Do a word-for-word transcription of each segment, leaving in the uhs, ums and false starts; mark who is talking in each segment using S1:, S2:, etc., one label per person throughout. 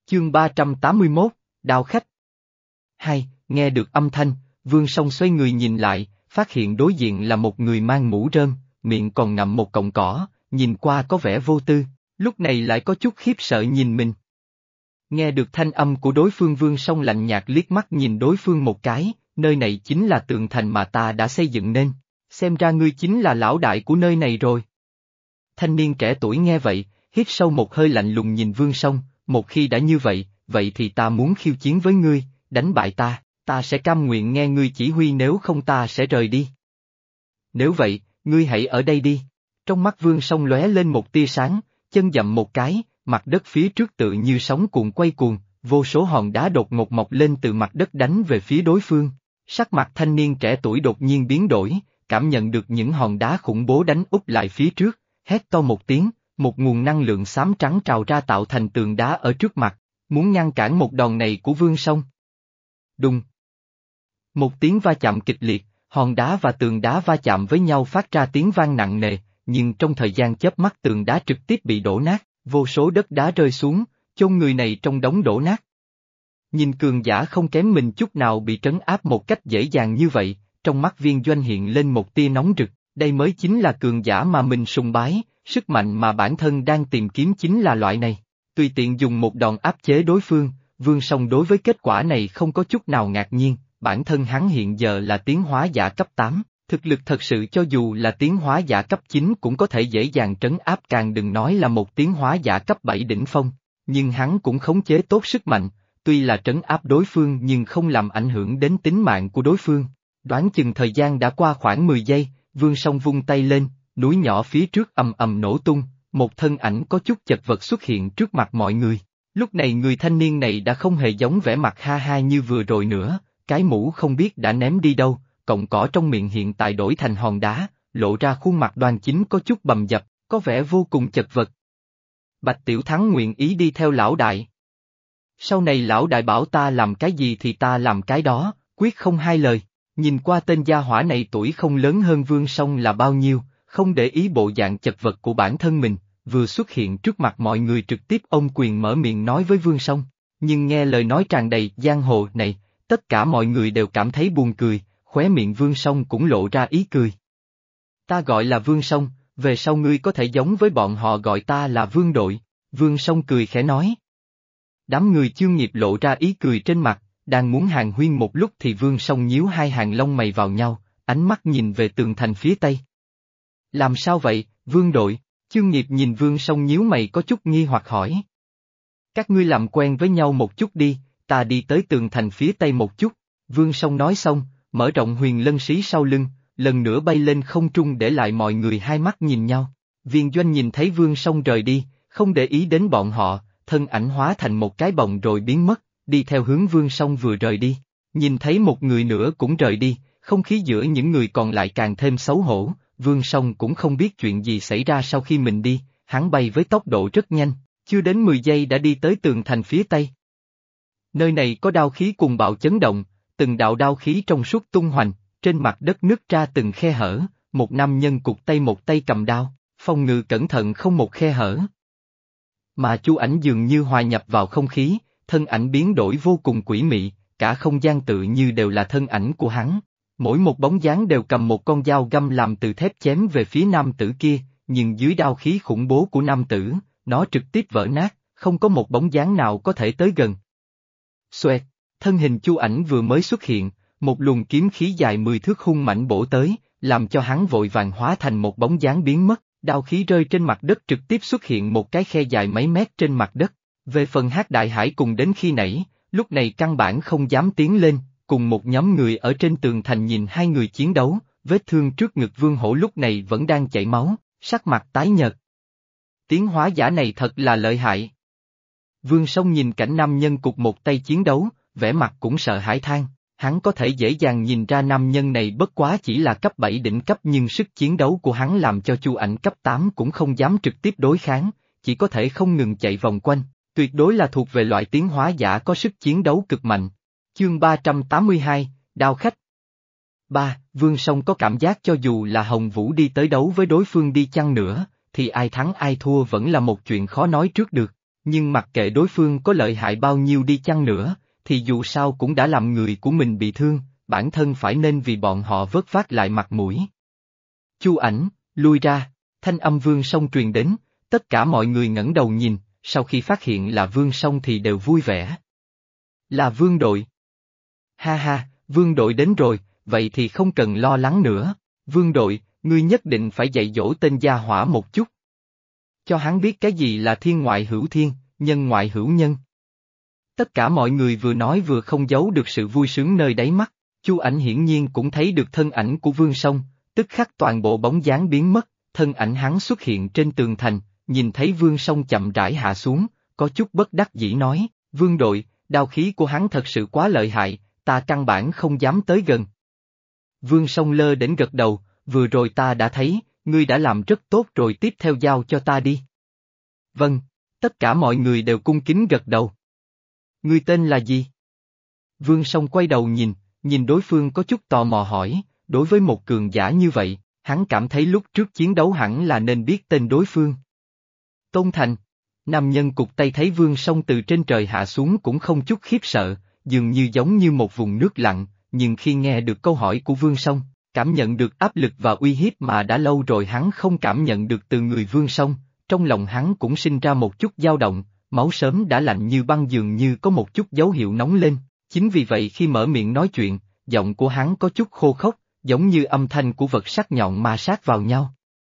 S1: Chương ba trăm tám mươi mốt, Đao khách. Hai, nghe được âm thanh, Vương Song xoay người nhìn lại, phát hiện đối diện là một người mang mũ rơm, miệng còn ngậm một cọng cỏ, nhìn qua có vẻ vô tư, lúc này lại có chút khiếp sợ nhìn mình. Nghe được thanh âm của đối phương, Vương Song lạnh nhạt liếc mắt nhìn đối phương một cái, nơi này chính là tường thành mà ta đã xây dựng nên, xem ra ngươi chính là lão đại của nơi này rồi. Thanh niên trẻ tuổi nghe vậy, hít sâu một hơi lạnh lùng nhìn Vương Song, một khi đã như vậy, vậy thì ta muốn khiêu chiến với ngươi, đánh bại ta, ta sẽ cam nguyện nghe ngươi chỉ huy, nếu không ta sẽ rời đi. Nếu vậy, ngươi hãy ở đây đi. Trong mắt Vương Song lóe lên một tia sáng, chân dậm một cái, mặt đất phía trước tự như sóng cuộn quay cuồng, vô số hòn đá đột ngột mọc lên từ mặt đất đánh về phía đối phương. Sắc mặt thanh niên trẻ tuổi đột nhiên biến đổi, cảm nhận được những hòn đá khủng bố đánh úp lại phía trước, hét to một tiếng, một nguồn năng lượng xám trắng trào ra tạo thành tường đá ở trước mặt, muốn ngăn cản một đòn này của Vương Song. Đùng. Một tiếng va chạm kịch liệt, hòn đá và tường đá va chạm với nhau phát ra tiếng vang nặng nề, nhưng trong thời gian chớp mắt tường đá trực tiếp bị đổ nát, vô số đất đá rơi xuống, chôn người này trong đống đổ nát. Nhìn cường giả không kém mình chút nào bị trấn áp một cách dễ dàng như vậy, trong mắt Viên Doanh hiện lên một tia nóng rực, đây mới chính là cường giả mà mình sùng bái, sức mạnh mà bản thân đang tìm kiếm chính là loại này. Tùy tiện dùng một đòn áp chế đối phương, Vương Song đối với kết quả này không có chút nào ngạc nhiên, bản thân hắn hiện giờ là tiến hóa giả cấp tám, thực lực thật sự cho dù là tiến hóa giả cấp chín cũng có thể dễ dàng trấn áp, càng đừng nói là một tiến hóa giả cấp bảy đỉnh phong, nhưng hắn cũng khống chế tốt sức mạnh, tuy là trấn áp đối phương nhưng không làm ảnh hưởng đến tính mạng của đối phương. Đoán chừng thời gian đã qua khoảng mười giây, Vương Song vung tay lên, núi nhỏ phía trước ầm ầm nổ tung, một thân ảnh có chút chật vật xuất hiện trước mặt mọi người. Lúc này người thanh niên này đã không hề giống vẻ mặt ha ha như vừa rồi nữa, cái mũ không biết đã ném đi đâu, cọng cỏ trong miệng hiện tại đổi thành hòn đá, lộ ra khuôn mặt đoan chính có chút bầm dập, có vẻ vô cùng chật vật. Bạch Tiểu Thắng nguyện ý đi theo lão đại. Sau này lão đại bảo ta làm cái gì thì ta làm cái đó, quyết không hai lời. Nhìn qua tên gia hỏa này tuổi không lớn hơn Vương Song là bao nhiêu, không để ý bộ dạng chật vật của bản thân mình, vừa xuất hiện trước mặt mọi người trực tiếp ôm quyền mở miệng nói với Vương Song, nhưng nghe lời nói tràn đầy giang hồ này, tất cả mọi người đều cảm thấy buồn cười, khóe miệng Vương Song cũng lộ ra ý cười. Ta gọi là Vương Song, về sau ngươi có thể giống với bọn họ gọi ta là Vương Đội, Vương Song cười khẽ nói. Đám người Chương Nghiệp lộ ra ý cười trên mặt, đang muốn hàn huyên một lúc thì Vương Song nhíu hai hàng lông mày vào nhau, ánh mắt nhìn về tường thành phía tây. Làm sao vậy, Vương Đội? Chương Nghiệp nhìn Vương Song nhíu mày có chút nghi hoặc hỏi. Các ngươi làm quen với nhau một chút đi, ta đi tới tường thành phía tây một chút, Vương Song nói xong, mở rộng huyền lân xí sau lưng, lần nữa bay lên không trung để lại mọi người hai mắt nhìn nhau. Viên Doanh nhìn thấy Vương Song rời đi, không để ý đến bọn họ, thân ảnh hóa thành một cái bồng rồi biến mất, đi theo hướng Vương Song vừa rời đi. Nhìn thấy một người nữa cũng rời đi, không khí giữa những người còn lại càng thêm xấu hổ, Vương Song cũng không biết chuyện gì xảy ra sau khi mình đi, hắn bay với tốc độ rất nhanh, chưa đến mười giây đã đi tới tường thành phía tây. Nơi này có đao khí cùng bạo chấn động, từng đạo đao khí trong suốt tung hoành, trên mặt đất nứt ra từng khe hở, một nam nhân cụt tay một tay cầm đao, phòng ngự cẩn thận không một khe hở. Mà Chu Ảnh dường như hòa nhập vào không khí, thân ảnh biến đổi vô cùng quỷ mị, cả không gian tự như đều là thân ảnh của hắn. Mỗi một bóng dáng đều cầm một con dao găm làm từ thép chém về phía nam tử kia, nhưng dưới đao khí khủng bố của nam tử, nó trực tiếp vỡ nát, không có một bóng dáng nào có thể tới gần. Xoẹt, thân hình Chu Ảnh vừa mới xuất hiện, một luồng kiếm khí dài mười thước hung mạnh bổ tới, làm cho hắn vội vàng hóa thành một bóng dáng biến mất, đao khí rơi trên mặt đất trực tiếp xuất hiện một cái khe dài mấy mét trên mặt đất. Về phần Hắc Đại Hải cùng đến khi nãy, lúc này căn bản không dám tiến lên, cùng một nhóm người ở trên tường thành nhìn hai người chiến đấu, vết thương trước ngực Vương Hổ lúc này vẫn đang chảy máu, sắc mặt tái nhợt. Tiến hóa giả này thật là lợi hại. Vương Song nhìn cảnh nam nhân cụt một tay chiến đấu, vẻ mặt cũng sợ hãi than, hắn có thể dễ dàng nhìn ra nam nhân này bất quá chỉ là cấp bảy đỉnh cấp nhưng sức chiến đấu của hắn làm cho Chu Ảnh cấp tám cũng không dám trực tiếp đối kháng, chỉ có thể không ngừng chạy vòng quanh, tuyệt đối là thuộc về loại tiến hóa giả có sức chiến đấu cực mạnh. Chương ba trăm tám mươi hai, Đao khách. ba. Vương Song có cảm giác cho dù là Hồng Vũ đi tới đấu với đối phương đi chăng nữa, thì ai thắng ai thua vẫn là một chuyện khó nói trước được. Nhưng mặc kệ đối phương có lợi hại bao nhiêu đi chăng nữa, thì dù sao cũng đã làm người của mình bị thương, bản thân phải nên vì bọn họ vớt vát lại mặt mũi. Chu Ảnh, lui ra, thanh âm Vương Song truyền đến, tất cả mọi người ngẩng đầu nhìn, sau khi phát hiện là Vương Song thì đều vui vẻ. Là Vương đội. Ha ha, Vương đội đến rồi, vậy thì không cần lo lắng nữa. Vương đội, ngươi nhất định phải dạy dỗ tên gia hỏa một chút. Cho hắn biết cái gì là thiên ngoại hữu thiên, nhân ngoại hữu nhân. Tất cả mọi người vừa nói vừa không giấu được sự vui sướng nơi đáy mắt. Chu Ảnh hiển nhiên cũng thấy được thân ảnh của Vương Song, tức khắc toàn bộ bóng dáng biến mất, thân ảnh hắn xuất hiện trên tường thành, nhìn thấy Vương Song chậm rãi hạ xuống, có chút bất đắc dĩ nói, Vương đội, đao khí của hắn thật sự quá lợi hại, ta căn bản không dám tới gần. Vương Song lơ đến gật đầu, vừa rồi ta đã thấy, ngươi đã làm rất tốt rồi, tiếp theo giao cho ta đi. Vâng, tất cả mọi người đều cung kính gật đầu. Ngươi tên là gì? Vương Song quay đầu nhìn, nhìn đối phương có chút tò mò hỏi, đối với một cường giả như vậy, hắn cảm thấy lúc trước chiến đấu hẳn là nên biết tên đối phương. Tôn Thành, nam nhân cụt tay thấy Vương Song từ trên trời hạ xuống cũng không chút khiếp sợ, dường như giống như một vùng nước lặng, nhưng khi nghe được câu hỏi của Vương Song, cảm nhận được áp lực và uy hiếp mà đã lâu rồi hắn không cảm nhận được từ người Vương Song, trong lòng hắn cũng sinh ra một chút dao động, máu sớm đã lạnh như băng, dường như có một chút dấu hiệu nóng lên, chính vì vậy khi mở miệng nói chuyện, giọng của hắn có chút khô khốc, giống như âm thanh của vật sắc nhọn ma sát vào nhau.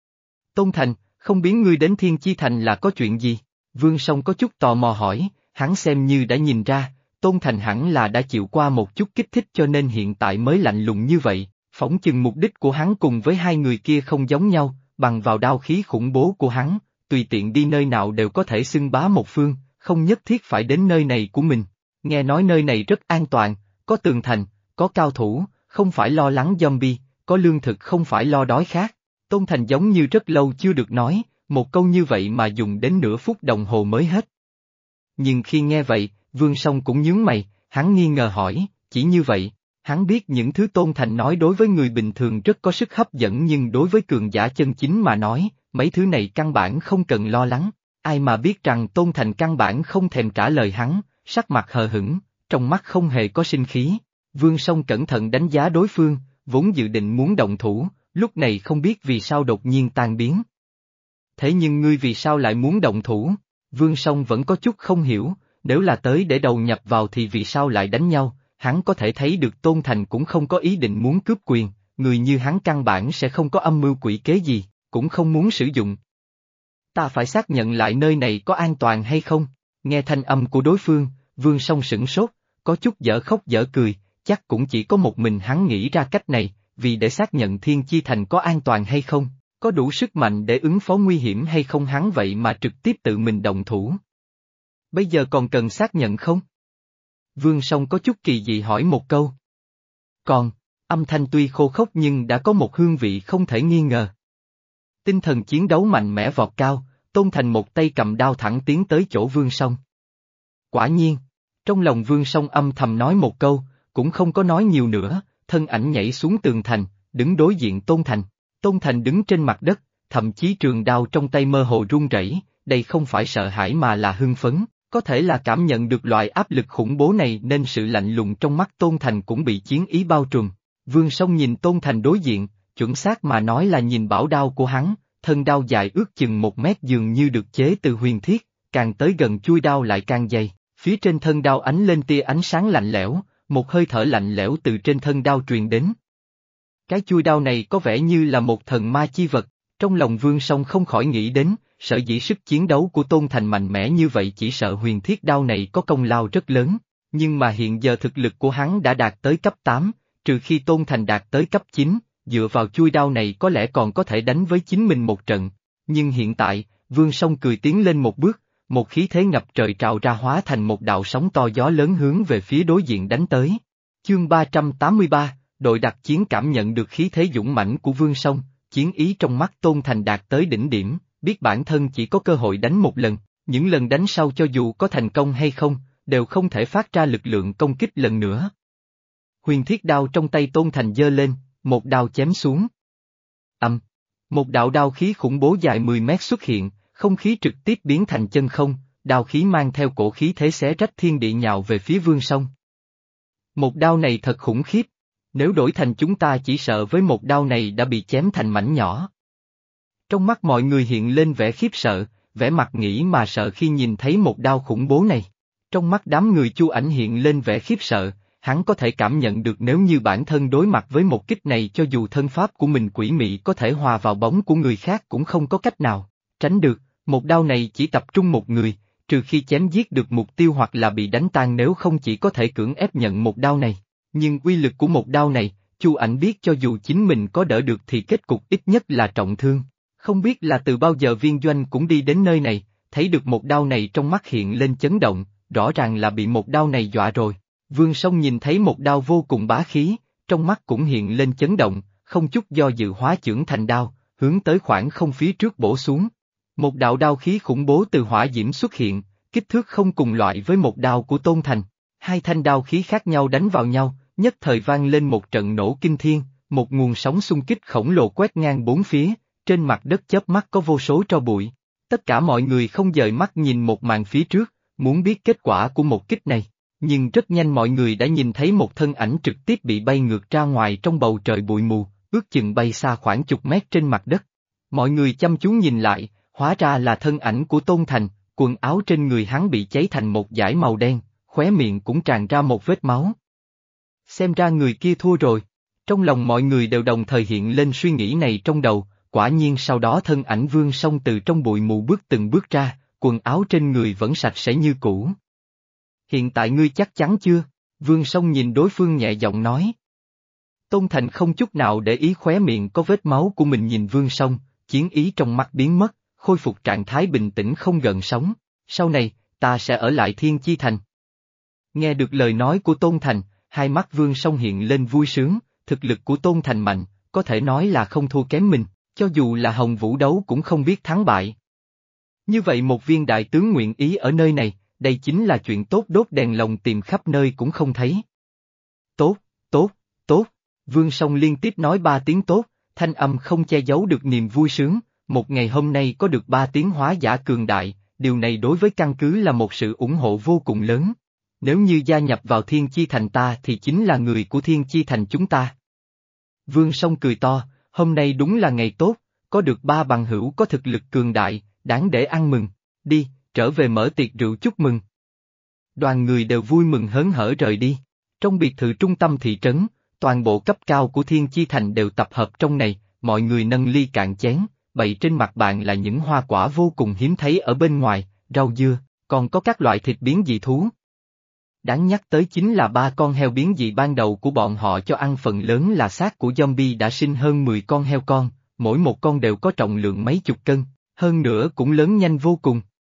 S1: Tôn Thành, không biết ngươi đến Thiên Chi Thành là có chuyện gì? Vương Song có chút tò mò hỏi, hắn xem như đã nhìn ra, Tôn Thành hẳn là đã chịu qua một chút kích thích cho nên hiện tại mới lạnh lùng như vậy, phỏng chừng mục đích của hắn cùng với hai người kia không giống nhau, bằng vào đao khí khủng bố của hắn, tùy tiện đi nơi nào đều có thể xưng bá một phương, không nhất thiết phải đến nơi này của mình. Nghe nói nơi này rất an toàn, có tường thành, có cao thủ, không phải lo lắng zombie, có lương thực không phải lo đói khát. Tôn Thành giống như rất lâu chưa được nói, một câu như vậy mà dùng đến nửa phút đồng hồ mới hết. Nhưng khi nghe vậy, Vương Song cũng nhướng mày, hắn nghi ngờ hỏi, chỉ như vậy, hắn biết những thứ Tôn Thành nói đối với người bình thường rất có sức hấp dẫn nhưng đối với cường giả chân chính mà nói, mấy thứ này căn bản không cần lo lắng, ai mà biết rằng Tôn Thành căn bản không thèm trả lời hắn, sắc mặt hờ hững, trong mắt không hề có sinh khí. Vương Song cẩn thận đánh giá đối phương, vốn dự định muốn động thủ, lúc này không biết vì sao đột nhiên tan biến. Thế nhưng ngươi vì sao lại muốn động thủ? Vương Song vẫn có chút không hiểu, nếu là tới để đầu nhập vào thì vì sao lại đánh nhau, hắn có thể thấy được Tôn Thành cũng không có ý định muốn cướp quyền, người như hắn căn bản sẽ không có âm mưu quỷ kế gì, cũng không muốn sử dụng. Ta phải xác nhận lại nơi này có an toàn hay không, nghe thanh âm của đối phương, Vương Song sửng sốt, có chút dở khóc dở cười, chắc cũng chỉ có một mình hắn nghĩ ra cách này, vì để xác nhận Thiên Chi Thành có an toàn hay không, có đủ sức mạnh để ứng phó nguy hiểm hay không hắn vậy mà trực tiếp tự mình động thủ. Bây giờ còn cần xác nhận không? Vương Song có chút kỳ dị hỏi một câu. Còn, âm thanh tuy khô khốc nhưng đã có một hương vị không thể nghi ngờ. Tinh thần chiến đấu mạnh mẽ vọt cao, Tôn Thành một tay cầm đao thẳng tiến tới chỗ Vương Song. Quả nhiên, trong lòng Vương Song âm thầm nói một câu, cũng không có nói nhiều nữa, thân ảnh nhảy xuống tường thành, đứng đối diện Tôn Thành. Tôn Thành đứng trên mặt đất, thậm chí trường đao trong tay mơ hồ run rẩy, đây không phải sợ hãi mà là hưng phấn, có thể là cảm nhận được loại áp lực khủng bố này nên sự lạnh lùng trong mắt Tôn Thành cũng bị chiến ý bao trùm. Vương Song nhìn Tôn Thành đối diện, chuẩn xác mà nói là nhìn bảo đao của hắn, thân đao dài ước chừng một mét dường như được chế từ huyền thiết, càng tới gần chui đao lại càng dày, phía trên thân đao ánh lên tia ánh sáng lạnh lẽo, một hơi thở lạnh lẽo từ trên thân đao truyền đến. Cái chui đao này có vẻ như là một thần ma chi vật, trong lòng Vương Song không khỏi nghĩ đến, sở dĩ sức chiến đấu của Tôn Thành mạnh mẽ như vậy chỉ sợ huyền thiết đao này có công lao rất lớn, nhưng mà hiện giờ thực lực của hắn đã đạt tới cấp tám, trừ khi Tôn Thành đạt tới cấp chín, dựa vào chui đao này có lẽ còn có thể đánh với chính mình một trận, nhưng hiện tại, Vương Song cười tiến lên một bước, một khí thế ngập trời trào ra hóa thành một đạo sóng to gió lớn hướng về phía đối diện đánh tới. Chương ba trăm tám mươi ba, đội đặc chiến cảm nhận được khí thế dũng mãnh của Vương Song, chiến ý trong mắt Tôn Thành đạt tới đỉnh điểm, biết bản thân chỉ có cơ hội đánh một lần, những lần đánh sau cho dù có thành công hay không, đều không thể phát ra lực lượng công kích lần nữa. Huyền thiết đao trong tay Tôn Thành giơ lên, một đao chém xuống. Ầm, một đạo đao khí khủng bố dài mười mét xuất hiện, không khí trực tiếp biến thành chân không, đao khí mang theo cổ khí thế xé rách thiên địa nhào về phía Vương Song. Một đao này thật khủng khiếp, nếu đổi thành chúng ta chỉ sợ với một đao này đã bị chém thành mảnh nhỏ. Trong mắt mọi người hiện lên vẻ khiếp sợ, vẻ mặt nghĩ mà sợ khi nhìn thấy một đao khủng bố này. Trong mắt đám người Chu Ảnh hiện lên vẻ khiếp sợ, hắn có thể cảm nhận được nếu như bản thân đối mặt với một kích này cho dù thân pháp của mình quỷ mị có thể hòa vào bóng của người khác cũng không có cách nào tránh được, một đao này chỉ tập trung một người, trừ khi chém giết được mục tiêu hoặc là bị đánh tan nếu không chỉ có thể cưỡng ép nhận một đao này. Nhưng uy lực của một đao này, Chu Ảnh biết cho dù chính mình có đỡ được thì kết cục ít nhất là trọng thương. Không biết là từ bao giờ Viên Doanh cũng đi đến nơi này, thấy được một đao này trong mắt hiện lên chấn động, rõ ràng là bị một đao này dọa rồi. Vương Song nhìn thấy một đao vô cùng bá khí, trong mắt cũng hiện lên chấn động, không chút do dự hóa chưởng thành đao, hướng tới khoảng không phía trước bổ xuống. Một đạo đao khí khủng bố từ hỏa diễm xuất hiện, kích thước không cùng loại với một đao của Tôn Thành. Hai thanh đao khí khác nhau đánh vào nhau, nhất thời vang lên một trận nổ kinh thiên, một nguồn sóng xung kích khổng lồ quét ngang bốn phía, trên mặt đất chớp mắt có vô số tro bụi. Tất cả mọi người không dời mắt nhìn một màn phía trước, muốn biết kết quả của một kích này. Nhưng rất nhanh mọi người đã nhìn thấy một thân ảnh trực tiếp bị bay ngược ra ngoài trong bầu trời bụi mù, ước chừng bay xa khoảng chục mét trên mặt đất. Mọi người chăm chú nhìn lại, hóa ra là thân ảnh của Tôn Thành, quần áo trên người hắn bị cháy thành một dải màu đen, khóe miệng cũng tràn ra một vết máu. Xem ra người kia thua rồi. Trong lòng mọi người đều đồng thời hiện lên suy nghĩ này trong đầu, quả nhiên sau đó thân ảnh Vương Song từ trong bụi mù bước từng bước ra, quần áo trên người vẫn sạch sẽ như cũ. Hiện tại ngươi chắc chắn chưa? Vương Song nhìn đối phương nhẹ giọng nói. Tôn Thành không chút nào để ý khóe miệng có vết máu của mình nhìn Vương Song, chiến ý trong mắt biến mất, khôi phục trạng thái bình tĩnh không gợn sóng. Sau này, ta sẽ ở lại Thiên Chi Thành. Nghe được lời nói của Tôn Thành, hai mắt Vương Song hiện lên vui sướng, thực lực của Tôn Thành mạnh, có thể nói là không thua kém mình, cho dù là Hồng Vũ đấu cũng không biết thắng bại. Như vậy một viên đại tướng nguyện ý ở nơi này, đây chính là chuyện tốt, đốt đèn lồng tìm khắp nơi cũng không thấy. Tốt, tốt, tốt, Vương Song liên tiếp nói ba tiếng tốt, thanh âm không che giấu được niềm vui sướng, một ngày hôm nay có được ba tiếng hóa giả cường đại, điều này đối với căn cứ là một sự ủng hộ vô cùng lớn. Nếu như gia nhập vào Thiên Chi Thành ta thì chính là người của Thiên Chi Thành chúng ta. Vương Song cười to, hôm nay đúng là ngày tốt, có được ba bằng hữu có thực lực cường đại, đáng để ăn mừng, đi, trở về mở tiệc rượu chúc mừng. Đoàn người đều vui mừng hớn hở rời đi, trong biệt thự trung tâm thị trấn, toàn bộ cấp cao của Thiên Chi Thành đều tập hợp trong này, mọi người nâng ly cạn chén, bày trên mặt bàn là những hoa quả vô cùng hiếm thấy ở bên ngoài, rau dưa, còn có các loại thịt biến dị thú. Đáng nhắc tới chính là ba con heo biến dị ban đầu của bọn họ cho ăn phần lớn là xác của zombie đã sinh hơn mười con heo con, mỗi một con đều có trọng lượng mấy chục cân, hơn nữa cũng lớn nhanh vô cùng.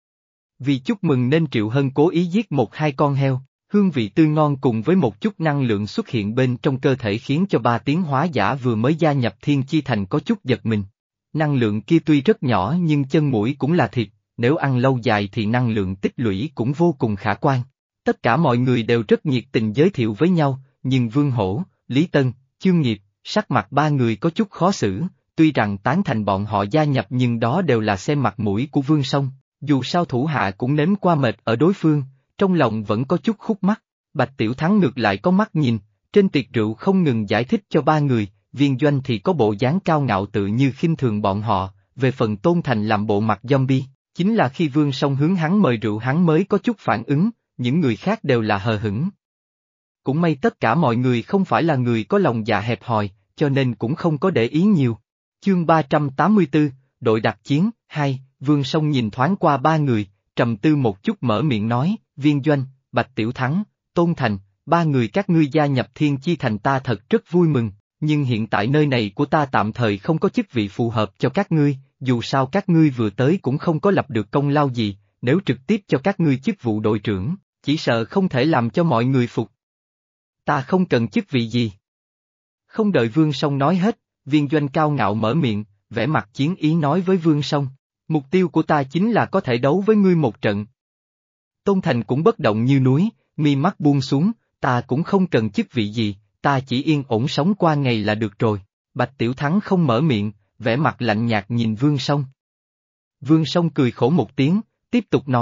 S1: Vì chúc mừng nên Triệu Hân cố ý giết một hai con heo, hương vị tươi ngon cùng với một chút năng lượng xuất hiện bên trong cơ thể khiến cho ba tiếng hóa giả vừa mới gia nhập Thiên Chi Thành có chút giật mình. Năng lượng kia tuy rất nhỏ nhưng chân mũi cũng là thịt, nếu ăn lâu dài thì năng lượng tích lũy cũng vô cùng khả quan. Tất cả mọi người đều rất nhiệt tình giới thiệu với nhau, nhưng Vương Hổ, Lý Tân, Chương Nghiệp, sắc mặt ba người có chút khó xử, tuy rằng tán thành bọn họ gia nhập nhưng đó đều là xem mặt mũi của Vương Song, dù sao thủ hạ cũng nếm qua mệt ở đối phương, trong lòng vẫn có chút khúc mắc. Bạch Tiểu Thắng ngược lại có mắt nhìn, trên tiệc rượu không ngừng giải thích cho ba người, Viên Doanh thì có bộ dáng cao ngạo tự như khinh thường bọn họ, về phần Tôn Thành làm bộ mặt zombie, chính là khi Vương Song hướng hắn mời rượu hắn mới có chút phản ứng, những người khác đều là hờ hững. Cũng may tất cả mọi người không phải là người có lòng dạ hẹp hòi, cho nên cũng không có để ý nhiều. Chương ba trăm tám mươi tư, đội đặc chiến, hai, Vương Song nhìn thoáng qua ba người, trầm tư một chút mở miệng nói, Viên Doanh, Bạch Tiểu Thắng, Tôn Thành, ba người các ngươi gia nhập Thiên Chi Thành ta thật rất vui mừng, nhưng hiện tại nơi này của ta tạm thời không có chức vị phù hợp cho các ngươi, dù sao các ngươi vừa tới cũng không có lập được công lao gì, nếu trực tiếp cho các ngươi chức vụ đội trưởng, chỉ sợ không thể làm cho mọi người phục. Ta không cần chức vị gì. Không đợi Vương Song nói hết, Viên Doanh cao ngạo mở miệng, vẻ mặt chiến ý nói với Vương Song, mục tiêu của ta chính là có thể đấu với ngươi một trận. Tôn Thành cũng bất động như núi, mi mắt buông xuống, ta cũng không cần chức vị gì, ta chỉ yên ổn sống qua ngày là được rồi. Bạch Tiểu Thắng không mở miệng, vẻ mặt lạnh nhạt nhìn Vương Song. Vương Song cười khổ một tiếng, tiếp tục nói,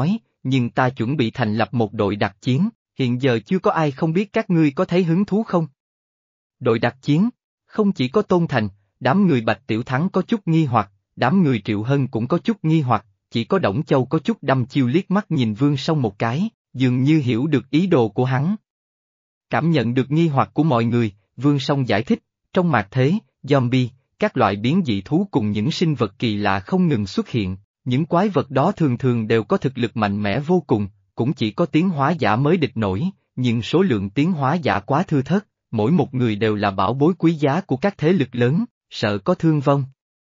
S1: nhưng ta chuẩn bị thành lập một đội đặc chiến, hiện giờ chưa có ai không biết các ngươi có thấy hứng thú không? Đội đặc chiến, không chỉ có Tôn Thành, đám người Bạch Tiểu Thắng có chút nghi hoặc, đám người Triệu Hân cũng có chút nghi hoặc, chỉ có Đổng Châu có chút đăm chiêu liếc mắt nhìn Vương Song một cái, dường như hiểu được ý đồ của hắn. Cảm nhận được nghi hoặc của mọi người, Vương Song giải thích, trong mạt thế, zombie, các loại biến dị thú cùng những sinh vật kỳ lạ không ngừng xuất hiện, những quái vật đó thường thường đều có thực lực mạnh mẽ vô cùng, cũng chỉ có tiến hóa giả mới địch nổi, nhưng số lượng tiến hóa giả quá thưa thớt, mỗi một người đều là bảo bối quý giá của các thế lực lớn, sợ có thương vong.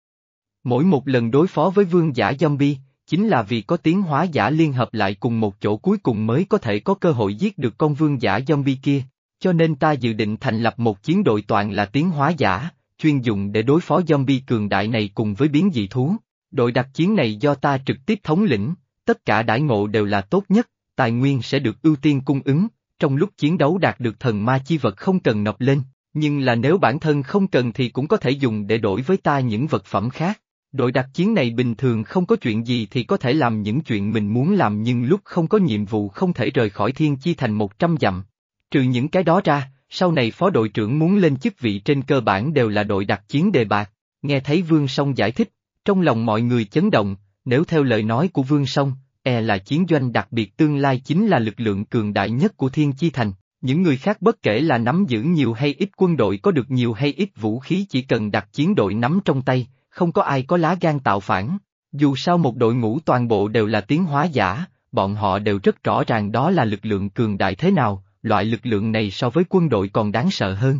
S1: Mỗi một lần đối phó với vương giả zombie, chính là vì có tiến hóa giả liên hợp lại cùng một chỗ cuối cùng mới có thể có cơ hội giết được con vương giả zombie kia, cho nên ta dự định thành lập một chiến đội toàn là tiến hóa giả, chuyên dùng để đối phó zombie cường đại này cùng với biến dị thú. Đội đặc chiến này do ta trực tiếp thống lĩnh, tất cả đãi ngộ đều là tốt nhất, tài nguyên sẽ được ưu tiên cung ứng, trong lúc chiến đấu đạt được thần ma chi vật không cần nộp lên, nhưng là nếu bản thân không cần thì cũng có thể dùng để đổi với ta những vật phẩm khác. Đội đặc chiến này bình thường không có chuyện gì thì có thể làm những chuyện mình muốn làm nhưng lúc không có nhiệm vụ không thể rời khỏi Thiên Chi Thành một trăm dặm. Trừ những cái đó ra, sau này phó đội trưởng muốn lên chức vị trên cơ bản đều là đội đặc chiến đề bạt. Nghe thấy Vương Song giải thích, trong lòng mọi người chấn động, nếu theo lời nói của Vương Song, e là chiến doanh đặc biệt tương lai chính là lực lượng cường đại nhất của Thiên Chi Thành. Những người khác bất kể là nắm giữ nhiều hay ít quân đội có được nhiều hay ít vũ khí chỉ cần đặc chiến đội nắm trong tay, không có ai có lá gan tạo phản. Dù sao một đội ngũ toàn bộ đều là tiến hóa giả, bọn họ đều rất rõ ràng đó là lực lượng cường đại thế nào, loại lực lượng này so với quân đội còn đáng sợ hơn.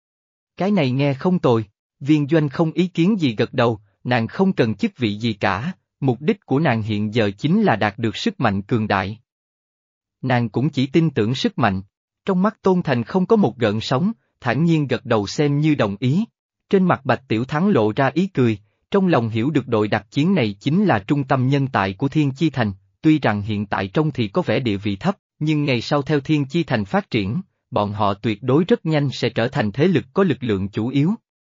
S1: Cái này nghe không tồi, Viên Doanh không ý kiến gì gật đầu, nàng không cần chức vị gì cả, mục đích của nàng hiện giờ chính là đạt được sức mạnh cường đại. Nàng cũng chỉ tin tưởng sức mạnh, trong mắt Tôn Thành không có một gợn sóng, thản nhiên gật đầu xem như đồng ý. Trên mặt Bạch Tiểu Thắng lộ ra ý cười, trong lòng hiểu được đội đặc chiến này chính là trung tâm nhân tài của Thiên Chi Thành, tuy rằng hiện tại trông thì có vẻ địa vị thấp, nhưng ngày sau theo Thiên Chi Thành phát triển, bọn họ tuyệt đối rất nhanh sẽ trở thành thế lực có lực lượng chủ yếu.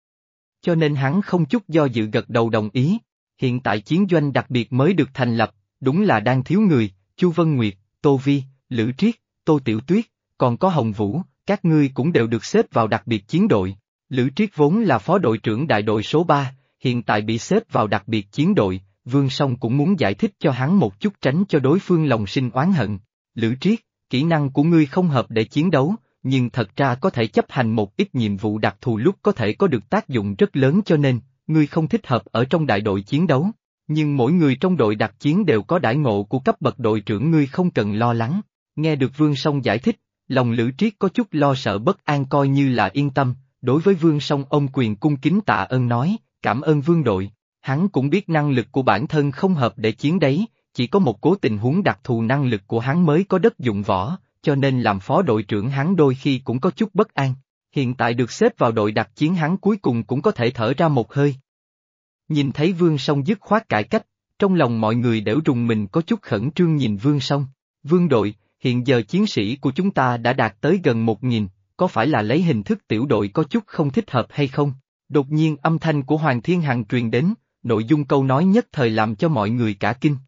S1: Cho nên hắn không chút do dự gật đầu đồng ý, hiện tại chiến doanh đặc biệt mới được thành lập, đúng là đang thiếu người, Chu Vân Nguyệt, Tô Vi, Lữ Triết, Tô Tiểu Tuyết, còn có Hồng Vũ, các ngươi cũng đều được xếp vào đặc biệt chiến đội. Lữ Triết vốn là phó đội trưởng đại đội số ba, hiện tại bị xếp vào đặc biệt chiến đội, Vương Song cũng muốn giải thích cho hắn một chút tránh cho đối phương lòng sinh oán hận. Lữ Triết, kỹ năng của ngươi không hợp để chiến đấu, nhưng thật ra có thể chấp hành một ít nhiệm vụ đặc thù lúc có thể có được tác dụng rất lớn cho nên, ngươi không thích hợp ở trong đại đội chiến đấu. Nhưng mỗi người trong đội đặc chiến đều có đãi ngộ của cấp bậc đội trưởng ngươi không cần lo lắng. Nghe được Vương Song giải thích, lòng Lữ Triết có chút lo sợ bất an coi như là yên tâm. Đối với Vương Song ông quyền cung kính tạ ơn nói, cảm ơn Vương đội, hắn cũng biết năng lực của bản thân không hợp để chiến đấy, chỉ có một cố tình huống đặc thù năng lực của hắn mới có đất dụng võ, cho nên làm phó đội trưởng hắn đôi khi cũng có chút bất an, hiện tại được xếp vào đội đặc chiến hắn cuối cùng cũng có thể thở ra một hơi. Nhìn thấy Vương Song dứt khoát cải cách, trong lòng mọi người đều rùng mình có chút khẩn trương nhìn Vương Song, Vương đội, hiện giờ chiến sĩ của chúng ta đã đạt tới gần một nghìn. Có phải là lấy hình thức tiểu đội có chút không thích hợp hay không? Đột nhiên âm thanh của Hoàng Thiên Hằng truyền đến, nội dung câu nói nhất thời làm cho mọi người cả kinh.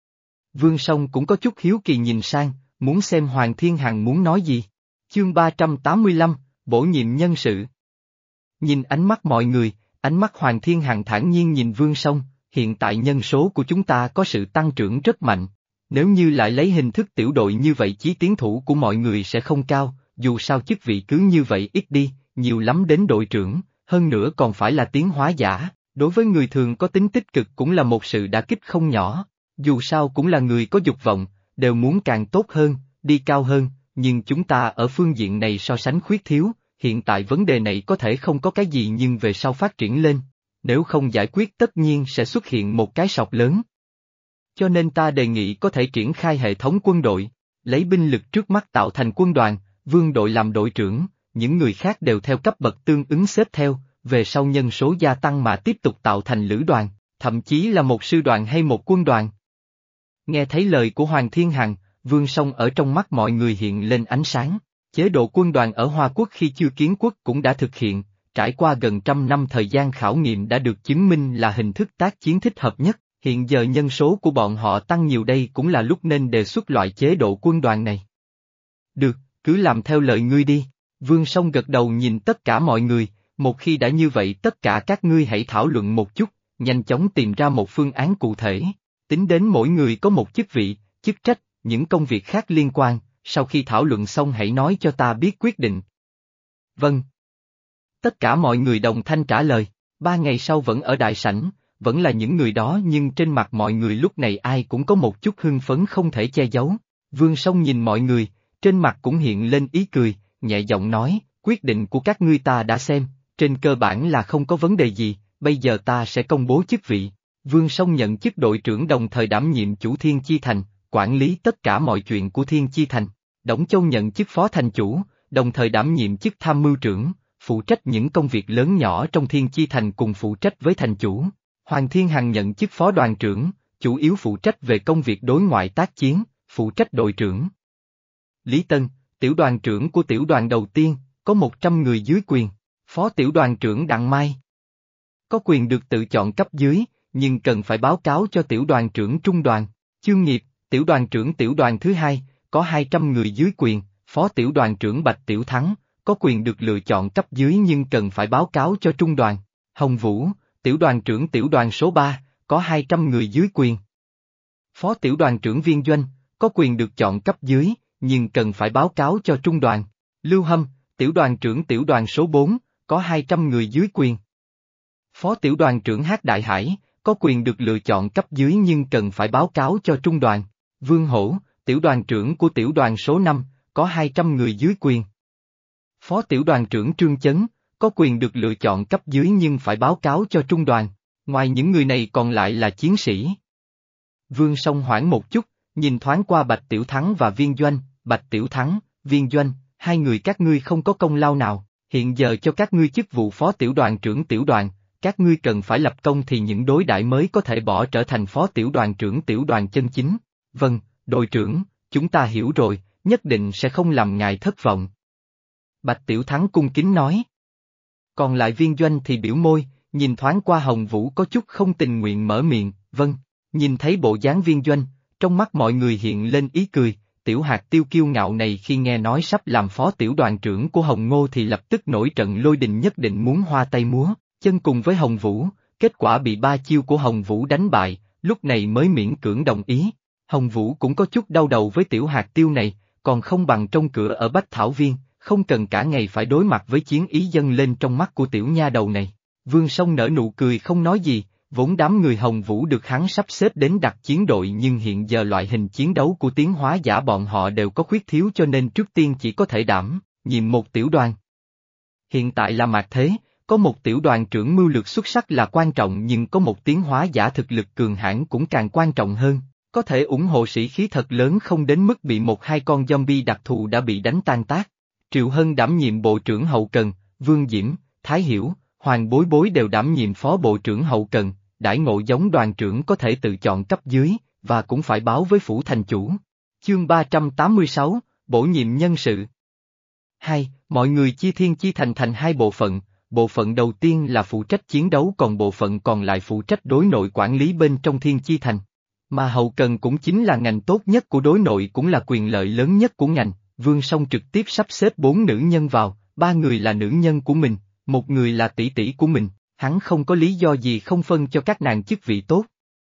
S1: Vương Song cũng có chút hiếu kỳ nhìn sang, muốn xem Hoàng Thiên Hằng muốn nói gì. Chương ba trăm tám mươi lăm, bổ nhiệm nhân sự. Nhìn ánh mắt mọi người, ánh mắt Hoàng Thiên Hằng thản nhiên nhìn Vương Song, hiện tại nhân số của chúng ta có sự tăng trưởng rất mạnh. Nếu như lại lấy hình thức tiểu đội như vậy chí tiến thủ của mọi người sẽ không cao. Dù sao chức vị cứ như vậy ít đi, nhiều lắm đến đội trưởng, hơn nữa còn phải là tiến hóa giả, đối với người thường có tính tích cực cũng là một sự đả kích không nhỏ, dù sao cũng là người có dục vọng, đều muốn càng tốt hơn, đi cao hơn, nhưng chúng ta ở phương diện này so sánh khuyết thiếu, hiện tại vấn đề này có thể không có cái gì nhưng về sau phát triển lên, nếu không giải quyết tất nhiên sẽ xuất hiện một cái sọc lớn. Cho nên ta đề nghị có thể triển khai hệ thống quân đội, lấy binh lực trước mắt tạo thành quân đoàn. Vương đội làm đội trưởng, những người khác đều theo cấp bậc tương ứng xếp theo, về sau nhân số gia tăng mà tiếp tục tạo thành lữ đoàn, thậm chí là một sư đoàn hay một quân đoàn. Nghe thấy lời của Hoàng Thiên Hằng, Vương Song ở trong mắt mọi người hiện lên ánh sáng, chế độ quân đoàn ở Hoa Quốc khi chưa kiến quốc cũng đã thực hiện, trải qua gần trăm năm thời gian khảo nghiệm đã được chứng minh là hình thức tác chiến thích hợp nhất, hiện giờ nhân số của bọn họ tăng nhiều đây cũng là lúc nên đề xuất loại chế độ quân đoàn này. Được, cứ làm theo lời ngươi đi. Vương Song gật đầu nhìn tất cả mọi người, một khi đã như vậy tất cả các ngươi hãy thảo luận một chút, nhanh chóng tìm ra một phương án cụ thể, tính đến mỗi người có một chức vị, chức trách, những công việc khác liên quan, sau khi thảo luận xong hãy nói cho ta biết quyết định. Vâng. Tất cả mọi người đồng thanh trả lời, ba ngày sau vẫn ở đại sảnh, vẫn là những người đó nhưng trên mặt mọi người lúc này ai cũng có một chút hưng phấn không thể che giấu. Vương Song nhìn mọi người, trên mặt cũng hiện lên ý cười, nhẹ giọng nói, quyết định của các ngươi ta đã xem, trên cơ bản là không có vấn đề gì, bây giờ ta sẽ công bố chức vị. Vương Song nhận chức đội trưởng đồng thời đảm nhiệm chủ Thiên Chi Thành, quản lý tất cả mọi chuyện của Thiên Chi Thành. Đổng Châu nhận chức phó thành chủ, đồng thời đảm nhiệm chức tham mưu trưởng, phụ trách những công việc lớn nhỏ trong Thiên Chi Thành cùng phụ trách với thành chủ. Hoàng Thiên Hằng nhận chức phó đoàn trưởng, chủ yếu phụ trách về công việc đối ngoại tác chiến, phụ trách đội trưởng. Lý Tân, tiểu đoàn trưởng của tiểu đoàn đầu tiên, có một trăm người dưới quyền, phó tiểu đoàn trưởng Đặng Mai. Có quyền được tự chọn cấp dưới, nhưng cần phải báo cáo cho tiểu đoàn trưởng trung đoàn. Chương Nghiệp, tiểu đoàn trưởng tiểu đoàn thứ hai, có hai trăm người dưới quyền, phó tiểu đoàn trưởng Bạch Tiểu Thắng, có quyền được lựa chọn cấp dưới nhưng cần phải báo cáo cho trung đoàn. Hồng Vũ, tiểu đoàn trưởng tiểu đoàn số ba, có hai trăm người dưới quyền. Phó tiểu đoàn trưởng Viên Doanh, có quyền được chọn cấp dưới, nhưng cần phải báo cáo cho trung đoàn. Lưu Hâm, tiểu đoàn trưởng tiểu đoàn số bốn, có hai trăm người dưới quyền. Phó tiểu đoàn trưởng Hát Đại Hải, có quyền được lựa chọn cấp dưới nhưng cần phải báo cáo cho trung đoàn. Vương Hổ, tiểu đoàn trưởng của tiểu đoàn số năm, có hai trăm người dưới quyền. Phó tiểu đoàn trưởng Trương Chấn, có quyền được lựa chọn cấp dưới nhưng phải báo cáo cho trung đoàn. Ngoài những người này còn lại là chiến sĩ. Vương Song hoảng một chút, nhìn thoáng qua Bạch Tiểu Thắng và Viên Doanh, Bạch Tiểu Thắng, Viên Doanh, hai người các ngươi không có công lao nào, hiện giờ cho các ngươi chức vụ phó tiểu đoàn trưởng tiểu đoàn, các ngươi cần phải lập công thì những đối đãi mới có thể bỏ trở thành phó tiểu đoàn trưởng tiểu đoàn chân chính. Vâng, đội trưởng, chúng ta hiểu rồi, nhất định sẽ không làm ngài thất vọng. Bạch Tiểu Thắng cung kính nói. Còn lại Viên Doanh thì biểu môi, nhìn thoáng qua Hồng Vũ có chút không tình nguyện mở miệng, vâng, nhìn thấy bộ dáng Viên Doanh, trong mắt mọi người hiện lên ý cười, tiểu hạt tiêu kiêu ngạo này khi nghe nói sắp làm phó tiểu đoàn trưởng của Hồng Ngô thì lập tức nổi trận lôi đình nhất định muốn hoa tay múa, chân cùng với Hồng Vũ, kết quả bị ba chiêu của Hồng Vũ đánh bại, lúc này mới miễn cưỡng đồng ý. Hồng Vũ cũng có chút đau đầu với tiểu hạt tiêu này, còn không bằng trong cửa ở Bách Thảo Viên, không cần cả ngày phải đối mặt với chiến ý dâng lên trong mắt của tiểu nha đầu này. Vương Song nở nụ cười không nói gì, vốn đám người Hồng Vũ được hắn sắp xếp đến đặc chiến đội nhưng hiện giờ loại hình chiến đấu của tiến hóa giả bọn họ đều có khuyết thiếu cho nên trước tiên chỉ có thể đảm nhiệm một tiểu đoàn. Hiện tại là mạt thế, có một tiểu đoàn trưởng mưu lược xuất sắc là quan trọng nhưng có một tiến hóa giả thực lực cường hãn cũng càng quan trọng hơn, có thể ủng hộ sĩ khí thật lớn không đến mức bị một hai con zombie đặc thù đã bị đánh tan tác. Triệu Hân đảm nhiệm bộ trưởng hậu cần, Vương Diễm, Thái Hiểu, Hoàng Bối Bối đều đảm nhiệm phó bộ trưởng hậu cần, đãi ngộ giống đoàn trưởng có thể tự chọn cấp dưới, và cũng phải báo với phủ thành chủ. Chương ba trăm tám mươi sáu, bổ nhiệm nhân sự. Hai, mọi người chia Thiên Chi Thành thành hai bộ phận, bộ phận đầu tiên là phụ trách chiến đấu còn bộ phận còn lại phụ trách đối nội quản lý bên trong Thiên Chi Thành. Mà hậu cần cũng chính là ngành tốt nhất của đối nội cũng là quyền lợi lớn nhất của ngành. Vương Song trực tiếp sắp xếp bốn nữ nhân vào, ba người là nữ nhân của mình, một người là tỷ tỷ của mình, hắn không có lý do gì không phân cho các nàng chức vị tốt.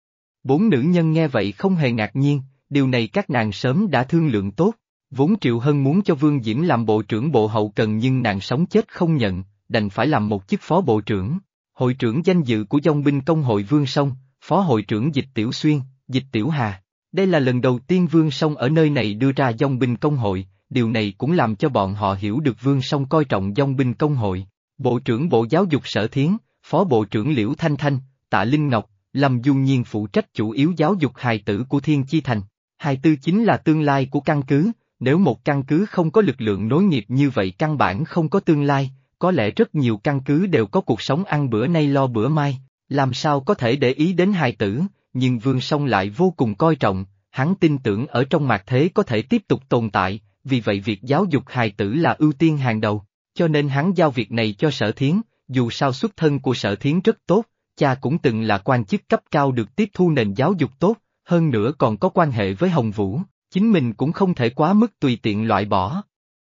S1: Bốn nữ nhân nghe vậy không hề ngạc nhiên, điều này các nàng sớm đã thương lượng tốt, vốn Triệu Hân muốn cho Vương Diễm làm bộ trưởng bộ hậu cần nhưng nàng sống chết không nhận, đành phải làm một chức phó bộ trưởng. Hội trưởng danh dự của dòng binh công hội Vương Song, phó hội trưởng Dịch Tiểu Xuyên, Dịch Tiểu Hà. Đây là lần đầu tiên Vương Song ở nơi này đưa ra dòng binh công hội, điều này cũng làm cho bọn họ hiểu được Vương Song coi trọng dòng binh công hội. Bộ trưởng Bộ Giáo dục Sở Thiến, phó bộ trưởng Liễu Thanh Thanh, Tạ Linh Ngọc, Lâm Dung Nhiên phụ trách chủ yếu giáo dục hài tử của Thiên Chi Thành. Hài tử chính là tương lai của căn cứ, nếu một căn cứ không có lực lượng nối nghiệp như vậy căn bản không có tương lai, có lẽ rất nhiều căn cứ đều có cuộc sống ăn bữa nay lo bữa mai, làm sao có thể để ý đến hài tử. Nhưng Vương Song lại vô cùng coi trọng, hắn tin tưởng ở trong mạt thế có thể tiếp tục tồn tại, vì vậy việc giáo dục hài tử là ưu tiên hàng đầu, cho nên hắn giao việc này cho Sở Thiến, dù sao xuất thân của Sở Thiến rất tốt, cha cũng từng là quan chức cấp cao được tiếp thu nền giáo dục tốt, hơn nữa còn có quan hệ với Hồng Vũ, chính mình cũng không thể quá mức tùy tiện loại bỏ.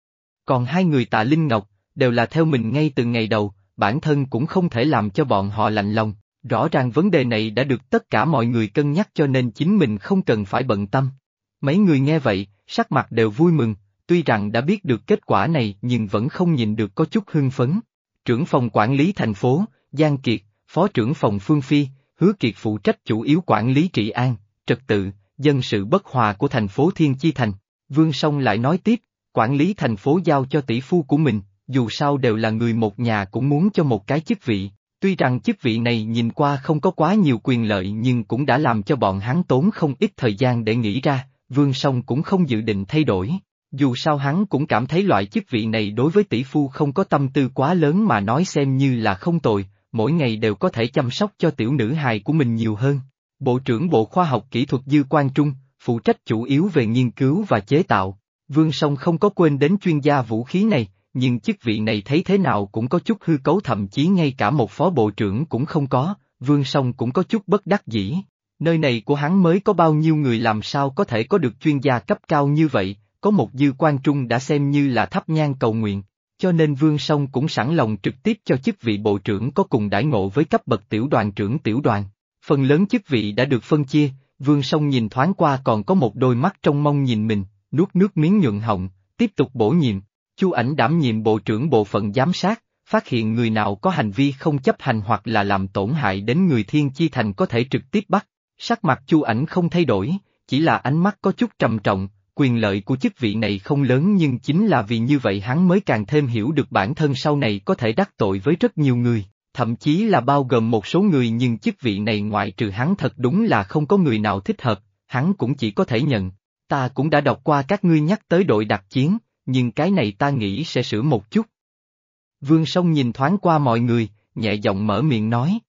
S1: Còn hai người Tạ Linh Ngọc, đều là theo mình ngay từ ngày đầu, bản thân cũng không thể làm cho bọn họ lạnh lòng, rõ ràng vấn đề này đã được tất cả mọi người cân nhắc cho nên chính mình không cần phải bận tâm. Mấy người nghe vậy, sắc mặt đều vui mừng, tuy rằng đã biết được kết quả này nhưng vẫn không nhìn được có chút hưng phấn. Trưởng phòng quản lý thành phố, Giang Kiệt, phó trưởng phòng Phương Phi, Hứa Kiệt phụ trách chủ yếu quản lý trị an, trật tự, dân sự bất hòa của thành phố Thiên Chi Thành. Vương Song lại nói tiếp, quản lý thành phố giao cho tỷ phu của mình, dù sao đều là người một nhà cũng muốn cho một cái chức vị, tuy rằng chức vị này nhìn qua không có quá nhiều quyền lợi nhưng cũng đã làm cho bọn hắn tốn không ít thời gian để nghĩ ra, Vương Song cũng không dự định thay đổi. Dù sao hắn cũng cảm thấy loại chức vị này đối với tỷ phu không có tâm tư quá lớn mà nói xem như là không tồi, mỗi ngày đều có thể chăm sóc cho tiểu nữ hài của mình nhiều hơn. Bộ trưởng Bộ Khoa học Kỹ thuật Dư Quang Trung, phụ trách chủ yếu về nghiên cứu và chế tạo. Vương Song không có quên đến chuyên gia vũ khí này, nhưng chức vị này thấy thế nào cũng có chút hư cấu, thậm chí ngay cả một phó bộ trưởng cũng không có, Vương Song cũng có chút bất đắc dĩ. Nơi này của hắn mới có bao nhiêu người làm sao có thể có được chuyên gia cấp cao như vậy, có một Dư Quang Trung đã xem như là thắp nhang cầu nguyện, cho nên Vương Song cũng sẵn lòng trực tiếp cho chức vị bộ trưởng có cùng đãi ngộ với cấp bậc tiểu đoàn trưởng tiểu đoàn. Phần lớn chức vị đã được phân chia, Vương Song nhìn thoáng qua còn có một đôi mắt trông mong nhìn mình, nuốt nước miếng nhuận họng, tiếp tục bổ nhiệm. Chu Ảnh đảm nhiệm bộ trưởng bộ phận giám sát, phát hiện người nào có hành vi không chấp hành hoặc là làm tổn hại đến người Thiên Chi Thành có thể trực tiếp bắt. Sắc mặt Chu Ảnh không thay đổi, chỉ là ánh mắt có chút trầm trọng, quyền lợi của chức vị này không lớn nhưng chính là vì như vậy hắn mới càng thêm hiểu được bản thân sau này có thể đắc tội với rất nhiều người, thậm chí là bao gồm một số người nhưng chức vị này ngoại trừ hắn thật đúng là không có người nào thích hợp, hắn cũng chỉ có thể nhận. Ta cũng đã đọc qua các ngươi nhắc tới đội đặc chiến, nhưng cái này ta nghĩ sẽ sửa một chút. Vương Song nhìn thoáng qua mọi người, nhẹ giọng mở miệng nói.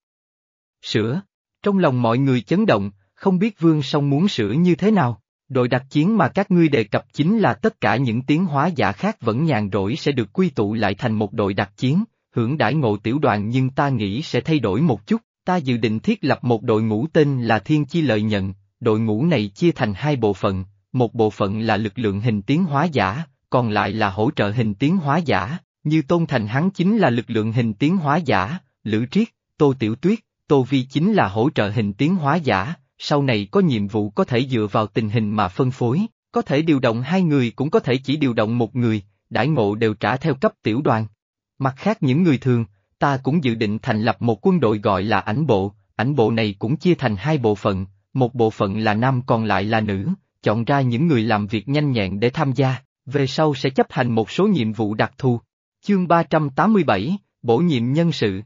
S1: Sửa? Trong lòng mọi người chấn động, không biết Vương Song muốn sửa như thế nào. Đội đặc chiến mà các ngươi đề cập chính là tất cả những tiến hóa giả khác vẫn nhàn rỗi sẽ được quy tụ lại thành một đội đặc chiến, hưởng đãi ngộ tiểu đoàn, nhưng ta nghĩ sẽ thay đổi một chút, ta dự định thiết lập một đội ngũ tên là Thiên Chi Lợi Nhận, đội ngũ này chia thành hai bộ phận, một bộ phận là lực lượng hình tiến hóa giả, còn lại là hỗ trợ hình tiến hóa giả, như Tôn Thành hắn chính là lực lượng hình tiến hóa giả, Lữ Triết, Tô Tiểu Tuyết, Tô Vi chính là hỗ trợ hình tiến hóa giả. Sau này có nhiệm vụ có thể dựa vào tình hình mà phân phối, có thể điều động hai người cũng có thể chỉ điều động một người, đãi ngộ đều trả theo cấp tiểu đoàn. Mặt khác những người thường, ta cũng dự định thành lập một quân đội gọi là ảnh bộ, ảnh bộ này cũng chia thành hai bộ phận, một bộ phận là nam còn lại là nữ, chọn ra những người làm việc nhanh nhẹn để tham gia, về sau sẽ chấp hành một số nhiệm vụ đặc thù. Chương ba trăm tám mươi bảy, bổ nhiệm nhân sự.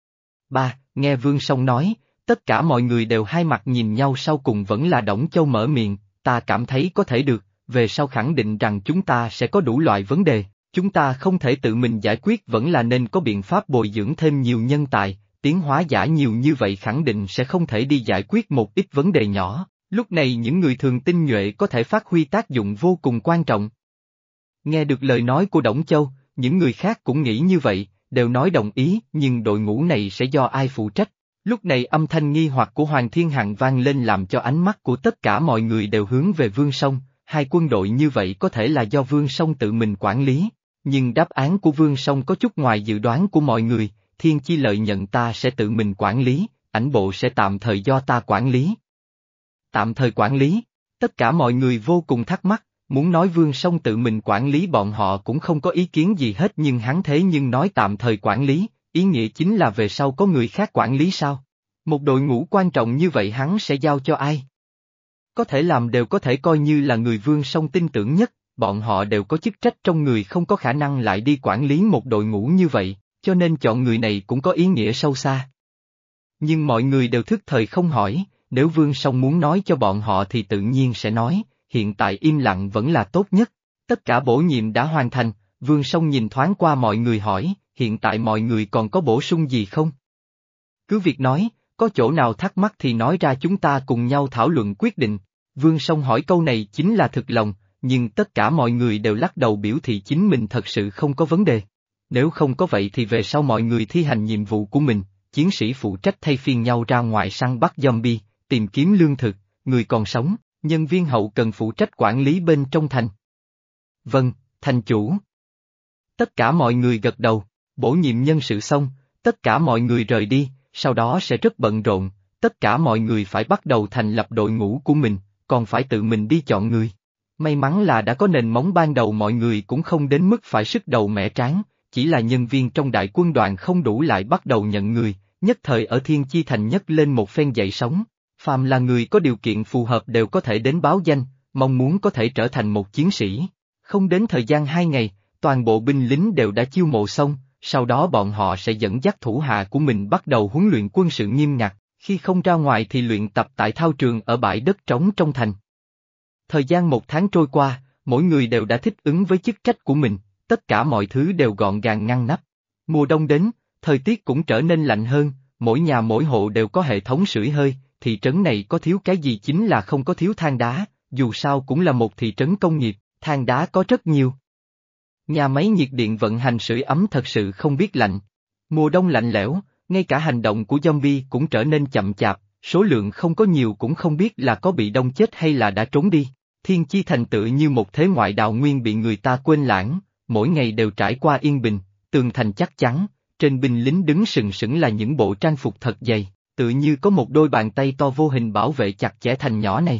S1: ba. Nghe Vương Song nói, tất cả mọi người đều hai mặt nhìn nhau, sau cùng vẫn là Đổng Châu mở miệng, ta cảm thấy có thể được, về sau khẳng định rằng chúng ta sẽ có đủ loại vấn đề, chúng ta không thể tự mình giải quyết, vẫn là nên có biện pháp bồi dưỡng thêm nhiều nhân tài, tiến hóa giả nhiều như vậy khẳng định sẽ không thể đi giải quyết một ít vấn đề nhỏ, lúc này những người thường tinh nhuệ có thể phát huy tác dụng vô cùng quan trọng. Nghe được lời nói của Đổng Châu, những người khác cũng nghĩ như vậy, đều nói đồng ý, nhưng đội ngũ này sẽ do ai phụ trách? Lúc này âm thanh nghi hoặc của Hoàng Thiên Hằng vang lên làm cho ánh mắt của tất cả mọi người đều hướng về Vương Song, hai quân đội như vậy có thể là do Vương Song tự mình quản lý, nhưng đáp án của Vương Song có chút ngoài dự đoán của mọi người, Thiên Chi Lợi Nhận ta sẽ tự mình quản lý, ảnh bộ sẽ tạm thời do ta quản lý. Tạm thời quản lý, tất cả mọi người vô cùng thắc mắc, muốn nói Vương Song tự mình quản lý bọn họ cũng không có ý kiến gì hết, nhưng hắn thế nhưng nói tạm thời quản lý. Ý nghĩa chính là về sau có người khác quản lý sao? Một đội ngũ quan trọng như vậy hắn sẽ giao cho ai? Có thể làm đều có thể coi như là người Vương Song tin tưởng nhất, bọn họ đều có chức trách trong người, không có khả năng lại đi quản lý một đội ngũ như vậy, cho nên chọn người này cũng có ý nghĩa sâu xa. Nhưng mọi người đều thức thời không hỏi, nếu Vương Song muốn nói cho bọn họ thì tự nhiên sẽ nói, hiện tại im lặng vẫn là tốt nhất. Tất cả bổ nhiệm đã hoàn thành, Vương Song nhìn thoáng qua mọi người hỏi, hiện tại mọi người còn có bổ sung gì không? Cứ việc nói, có chỗ nào thắc mắc thì nói ra chúng ta cùng nhau thảo luận quyết định. Vương Song hỏi câu này chính là thực lòng, nhưng tất cả mọi người đều lắc đầu biểu thị chính mình thật sự không có vấn đề. Nếu không có vậy thì về sau mọi người thi hành nhiệm vụ của mình, chiến sĩ phụ trách thay phiên nhau ra ngoài săn bắt zombie, tìm kiếm lương thực, người còn sống, nhân viên hậu cần phụ trách quản lý bên trong thành. Vâng, thành chủ. Tất cả mọi người gật đầu, bổ nhiệm nhân sự xong, tất cả mọi người rời đi, sau đó sẽ rất bận rộn, tất cả mọi người phải bắt đầu thành lập đội ngũ của mình, còn phải tự mình đi chọn người. May mắn là đã có nền móng ban đầu, mọi người cũng không đến mức phải sức đầu mẻ trán, chỉ là nhân viên trong đại quân đoàn không đủ lại bắt đầu nhận người, nhất thời ở Thiên Chi Thành nhấc lên một phen dậy sóng. Phàm là người có điều kiện phù hợp đều có thể đến báo danh, mong muốn có thể trở thành một chiến sĩ. Không đến thời gian hai ngày, toàn bộ binh lính đều đã chiêu mộ xong, sau đó bọn họ sẽ dẫn dắt thủ hạ của mình bắt đầu huấn luyện quân sự nghiêm ngặt, khi không ra ngoài thì luyện tập tại thao trường ở bãi đất trống trong thành. Thời gian một tháng trôi qua, mỗi người đều đã thích ứng với chức trách của mình, tất cả mọi thứ đều gọn gàng ngăn nắp. Mùa đông đến, thời tiết cũng trở nên lạnh hơn, mỗi nhà mỗi hộ đều có hệ thống sưởi hơi, thị trấn này có thiếu cái gì chính là không có thiếu than đá, dù sao cũng là một thị trấn công nghiệp, than đá có rất nhiều. Nhà máy nhiệt điện vận hành sưởi ấm thật sự không biết lạnh. Mùa đông lạnh lẽo, ngay cả hành động của zombie cũng trở nên chậm chạp, số lượng không có nhiều cũng không biết là có bị đông chết hay là đã trốn đi. Thiên Chi Thành tựa như một thế ngoại đào nguyên bị người ta quên lãng, mỗi ngày đều trải qua yên bình, tường thành chắc chắn, trên binh lính đứng sừng sững là những bộ trang phục thật dày, tựa như có một đôi bàn tay to vô hình bảo vệ chặt chẽ thành nhỏ này.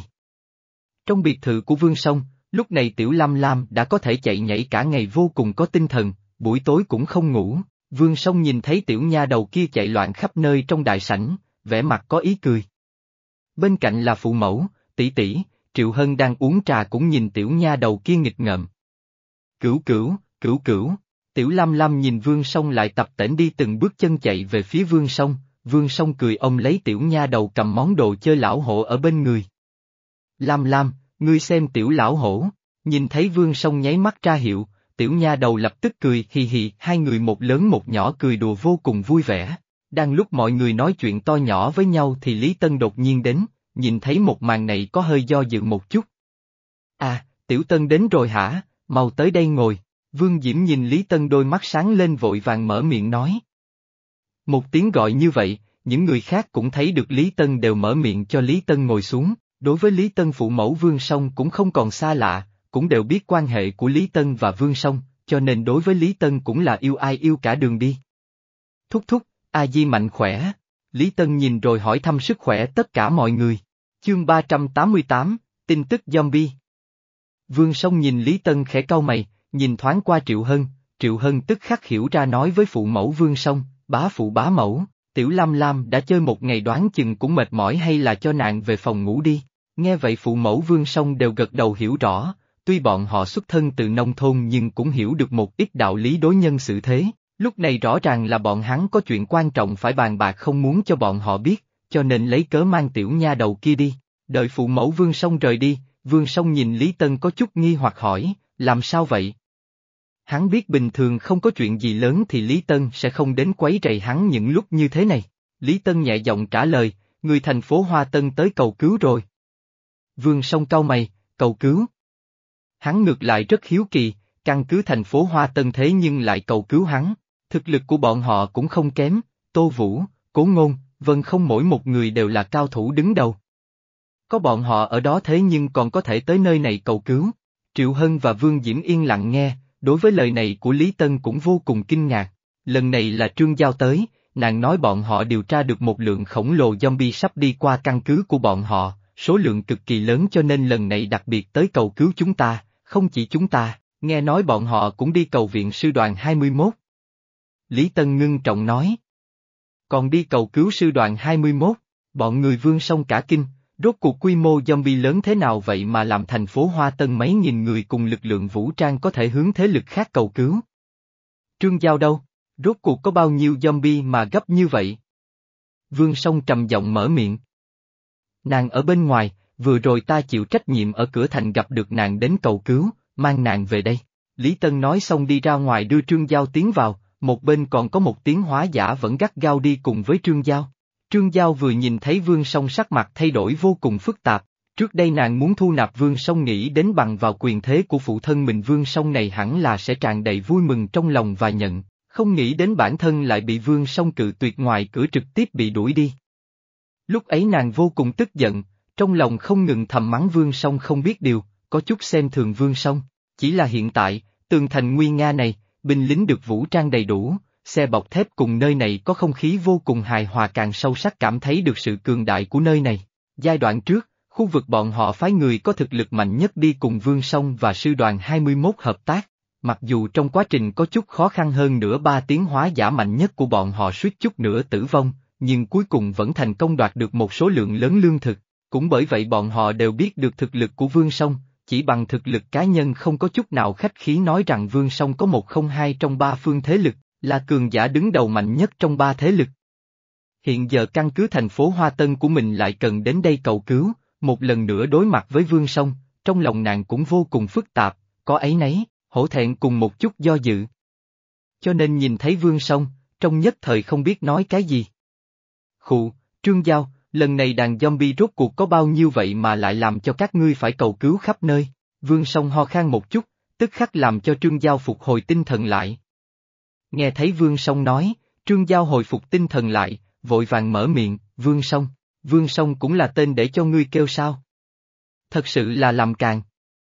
S1: Trong biệt thự của Vương Song, lúc này Tiểu Lam Lam đã có thể chạy nhảy cả ngày vô cùng có tinh thần, buổi tối cũng không ngủ. Vương Song nhìn thấy tiểu nha đầu kia chạy loạn khắp nơi trong đại sảnh, vẻ mặt có ý cười. Bên cạnh là phụ mẫu, tỷ tỷ, Triệu Hân đang uống trà cũng nhìn tiểu nha đầu kia nghịch ngợm. Cửu cửu, cửu cửu, Tiểu Lam Lam nhìn Vương Song lại tập tễnh đi từng bước chân chạy về phía Vương Song, Vương Song cười ôm lấy tiểu nha đầu cầm món đồ chơi lão hổ ở bên người. Lam Lam, ngươi xem tiểu lão hổ, nhìn thấy Vương Song nháy mắt ra hiệu, tiểu nha đầu lập tức cười hì hì, hai người một lớn một nhỏ cười đùa vô cùng vui vẻ. Đang lúc mọi người nói chuyện to nhỏ với nhau thì Lý Tân đột nhiên đến, nhìn thấy một màn này có hơi do dự một chút. À, Tiểu Tân đến rồi hả, mau tới đây ngồi. Vương Diễm nhìn Lý Tân đôi mắt sáng lên vội vàng mở miệng nói. Một tiếng gọi như vậy, những người khác cũng thấy được Lý Tân đều mở miệng cho Lý Tân ngồi xuống, đối với Lý Tân phụ mẫu Vương Song cũng không còn xa lạ, cũng đều biết quan hệ của Lý Tân và Vương Song, cho nên đối với Lý Tân cũng là yêu ai yêu cả đường đi. Thúc thúc, A Di mạnh khỏe, Lý Tân nhìn rồi hỏi thăm sức khỏe tất cả mọi người. Chương ba trăm tám mươi tám, tin tức zombie. Vương Song nhìn Lý Tân khẽ cau mày, nhìn thoáng qua Triệu Hân, Triệu Hân tức khắc hiểu ra nói với phụ mẫu Vương Song, bá phụ bá mẫu, Tiểu Lam Lam đã chơi một ngày đoán chừng cũng mệt mỏi hay là cho nàng về phòng ngủ đi. Nghe vậy phụ mẫu Vương Song đều gật đầu hiểu rõ, tuy bọn họ xuất thân từ nông thôn nhưng cũng hiểu được một ít đạo lý đối nhân xử thế, lúc này rõ ràng là bọn hắn có chuyện quan trọng phải bàn bạc không muốn cho bọn họ biết, cho nên lấy cớ mang tiểu nha đầu kia đi. Đợi phụ mẫu Vương Song rời đi, Vương Song nhìn Lý Tân có chút nghi hoặc hỏi, làm sao vậy? Hắn biết bình thường không có chuyện gì lớn thì Lý Tân sẽ không đến quấy rầy hắn những lúc như thế này. Lý Tân nhẹ giọng trả lời, người thành phố Hoa Tân tới cầu cứu rồi. Vương Song cau mày, cầu cứu. Hắn ngược lại rất hiếu kỳ, căn cứ thành phố Hoa Tân thế nhưng lại cầu cứu hắn. Thực lực của bọn họ cũng không kém, Tô Vũ, Cố Ngôn, Vân Không mỗi một người đều là cao thủ đứng đầu. Có bọn họ ở đó thế nhưng còn có thể tới nơi này cầu cứu. Triệu Hân và Vương Diễm yên lặng nghe, đối với lời này của Lý Tân cũng vô cùng kinh ngạc. Lần này là Trương Giao tới, nàng nói bọn họ điều tra được một lượng khổng lồ zombie sắp đi qua căn cứ của bọn họ, số lượng cực kỳ lớn cho nên lần này đặc biệt tới cầu cứu chúng ta, không chỉ chúng ta, nghe nói bọn họ cũng đi cầu viện sư đoàn hai mươi mốt. Lý Tân ngưng trọng nói. Còn đi cầu cứu sư đoàn hai mươi mốt, bọn người Vương Song cả kinh, rốt cuộc quy mô zombie lớn thế nào vậy mà làm thành phố Hoa Tân mấy nghìn người cùng lực lượng vũ trang có thể hướng thế lực khác cầu cứu. Trương Giao đâu? Rốt cuộc có bao nhiêu zombie mà gấp như vậy? Vương Song trầm giọng mở miệng. Nàng ở bên ngoài, vừa rồi ta chịu trách nhiệm ở cửa thành gặp được nàng đến cầu cứu, mang nàng về đây. Lý Tân nói xong đi ra ngoài đưa Trương Giao tiến vào, một bên còn có một tiếng hóa giả vẫn gắt gao đi cùng với Trương Giao. Trương Giao vừa nhìn thấy Vương Song sắc mặt thay đổi vô cùng phức tạp, trước đây nàng muốn thu nạp Vương Song nghĩ đến bằng vào quyền thế của phụ thân mình Vương Song này hẳn là sẽ tràn đầy vui mừng trong lòng và nhận, không nghĩ đến bản thân lại bị Vương Song cự tuyệt ngoài cửa trực tiếp bị đuổi đi. Lúc ấy nàng vô cùng tức giận, trong lòng không ngừng thầm mắng Vương Song không biết điều, có chút xem thường Vương Song. Chỉ là hiện tại, tường thành nguy nga này, binh lính được vũ trang đầy đủ, xe bọc thép cùng nơi này có không khí vô cùng hài hòa càng sâu sắc cảm thấy được sự cường đại của nơi này. Giai đoạn trước, khu vực bọn họ phái người có thực lực mạnh nhất đi cùng Vương Song và sư đoàn hai mươi mốt hợp tác. Mặc dù trong quá trình có chút khó khăn hơn nữa ba tiến hóa giả mạnh nhất của bọn họ suýt chút nữa tử vong, nhưng cuối cùng vẫn thành công đoạt được một số lượng lớn lương thực. Cũng bởi vậy bọn họ đều biết được thực lực của Vương Song, chỉ bằng thực lực cá nhân không có chút nào khách khí nói rằng Vương Song có một không hai trong ba phương thế lực, là cường giả đứng đầu mạnh nhất trong ba thế lực. Hiện giờ căn cứ thành phố Hoa Tân của mình lại cần đến đây cầu cứu, một lần nữa đối mặt với Vương Song, trong lòng nàng cũng vô cùng phức tạp, có áy náy, hổ thẹn cùng một chút do dự. Cho nên nhìn thấy Vương Song, trong nhất thời không biết nói cái gì. Khụ, Trương Giao, lần này đàn zombie rốt cuộc có bao nhiêu vậy mà lại làm cho các ngươi phải cầu cứu khắp nơi. Vương Song ho khan một chút, tức khắc làm cho Trương Giao phục hồi tinh thần lại. Nghe thấy Vương Song nói, Trương Giao hồi phục tinh thần lại, vội vàng mở miệng, Vương Song, Vương Song cũng là tên để cho ngươi kêu sao? Thật sự là làm càng.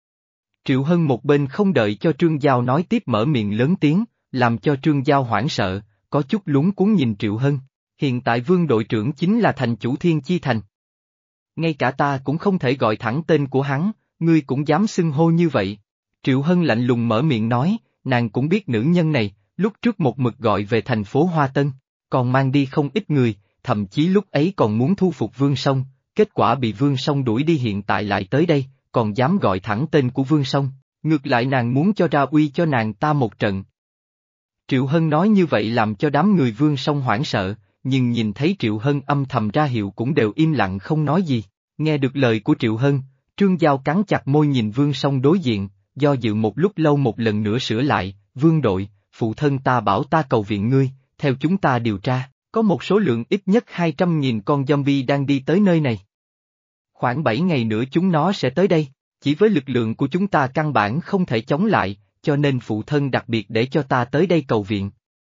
S1: Triệu Hân một bên không đợi cho Trương Giao nói tiếp mở miệng lớn tiếng, làm cho Trương Giao hoảng sợ, có chút lúng cuống nhìn Triệu Hân. Hiện tại Vương đội trưởng chính là thành chủ Thiên Chi Thành. Ngay cả ta cũng không thể gọi thẳng tên của hắn, ngươi cũng dám xưng hô như vậy. Triệu Hân lạnh lùng mở miệng nói, nàng cũng biết nữ nhân này, lúc trước một mực gọi về thành phố Hoa Tân, còn mang đi không ít người, thậm chí lúc ấy còn muốn thu phục Vương Song, kết quả bị Vương Song đuổi đi hiện tại lại tới đây, còn dám gọi thẳng tên của Vương Song, ngược lại nàng muốn cho ra uy cho nàng ta một trận. Triệu Hân nói như vậy làm cho đám người Vương Song hoảng sợ, nhưng nhìn thấy Triệu Hân âm thầm ra hiệu cũng đều im lặng không nói gì. Nghe được lời của Triệu Hân, Trương Giao cắn chặt môi nhìn Vương Song đối diện, do dự một lúc lâu một lần nữa sửa lại, Vương đội, phụ thân ta bảo ta cầu viện ngươi, theo chúng ta điều tra, có một số lượng ít nhất hai trăm nghìn con zombie đang đi tới nơi này. Khoảng bảy ngày nữa chúng nó sẽ tới đây, chỉ với lực lượng của chúng ta căn bản không thể chống lại, cho nên phụ thân đặc biệt để cho ta tới đây cầu viện.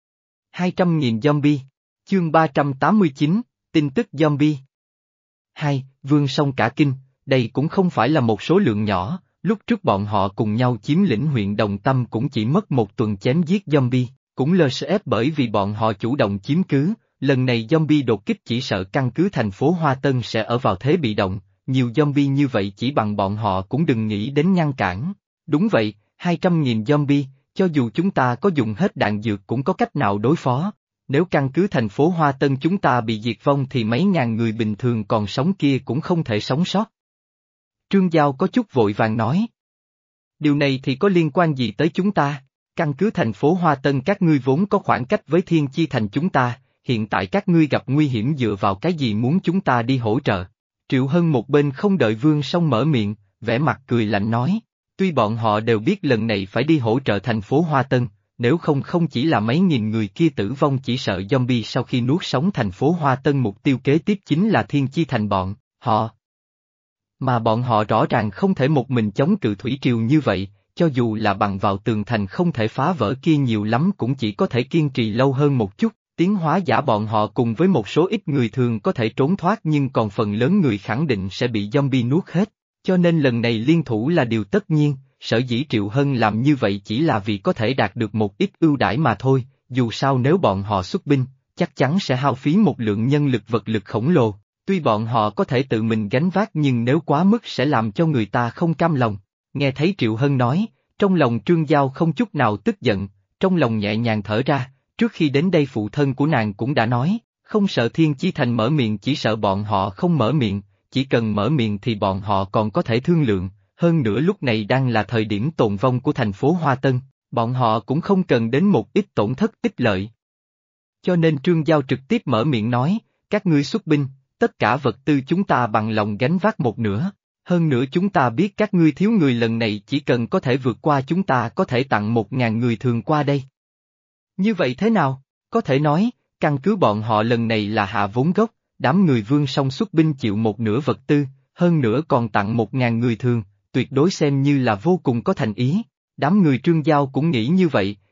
S1: hai trăm nghìn zombie. Chương ba trăm tám mươi chín, tin tức zombie. Hai, Vương Song cả kinh, đây cũng không phải là một số lượng nhỏ, lúc trước bọn họ cùng nhau chiếm lĩnh huyện Đồng Tâm cũng chỉ mất một tuần chém giết zombie, cũng lờ ép bởi vì bọn họ chủ động chiếm cứ, lần này zombie đột kích chỉ sợ căn cứ thành phố Hoa Tân sẽ ở vào thế bị động, nhiều zombie như vậy chỉ bằng bọn họ cũng đừng nghĩ đến ngăn cản. Đúng vậy, hai trăm nghìn zombie, cho dù chúng ta có dùng hết đạn dược cũng có cách nào đối phó. Nếu căn cứ thành phố Hoa Tân chúng ta bị diệt vong thì mấy ngàn người bình thường còn sống kia cũng không thể sống sót. Trương Giao có chút vội vàng nói. Điều này thì có liên quan gì tới chúng ta? Căn cứ thành phố Hoa Tân các ngươi vốn có khoảng cách với Thiên Chi Thành chúng ta, hiện tại các ngươi gặp nguy hiểm dựa vào cái gì muốn chúng ta đi hỗ trợ? Triệu Hân một bên không đợi Vương Song mở miệng, vẻ mặt cười lạnh nói. Tuy bọn họ đều biết lần này phải đi hỗ trợ thành phố Hoa Tân, nếu không không chỉ là mấy nghìn người kia tử vong chỉ sợ zombie sau khi nuốt sống thành phố Hoa Tân mục tiêu kế tiếp chính là Thiên Chi Thành bọn, họ. Mà bọn họ rõ ràng không thể một mình chống cự thủy triều như vậy, cho dù là bằng vào tường thành không thể phá vỡ kia nhiều lắm cũng chỉ có thể kiên trì lâu hơn một chút, tiến hóa giả bọn họ cùng với một số ít người thường có thể trốn thoát nhưng còn phần lớn người khẳng định sẽ bị zombie nuốt hết, cho nên lần này liên thủ là điều tất nhiên. Sở dĩ Triệu Hân làm như vậy chỉ là vì có thể đạt được một ít ưu đãi mà thôi, dù sao nếu bọn họ xuất binh, chắc chắn sẽ hao phí một lượng nhân lực vật lực khổng lồ, tuy bọn họ có thể tự mình gánh vác nhưng nếu quá mức sẽ làm cho người ta không cam lòng. Nghe thấy Triệu Hân nói, trong lòng Trương Giao không chút nào tức giận, trong lòng nhẹ nhàng thở ra, trước khi đến đây phụ thân của nàng cũng đã nói, không sợ Thiên Chi Thành mở miệng chỉ sợ bọn họ không mở miệng, chỉ cần mở miệng thì bọn họ còn có thể thương lượng. Hơn nữa lúc này đang là thời điểm tồn vong của thành phố Hoa Tân, bọn họ cũng không cần đến một ít tổn thất ích lợi. Cho nên Trương Giao trực tiếp mở miệng nói, các ngươi xuất binh, tất cả vật tư chúng ta bằng lòng gánh vác một nửa, hơn nữa chúng ta biết các ngươi thiếu người lần này chỉ cần có thể vượt qua chúng ta có thể tặng một ngàn người thường qua đây. Như vậy thế nào? Có thể nói, căn cứ bọn họ lần này là hạ vốn gốc, đám người Vương Song xuất binh chịu một nửa vật tư, hơn nữa còn tặng một ngàn người thường. Tuyệt đối xem như là vô cùng có thành ý, đám người Trương Giao cũng nghĩ như vậy,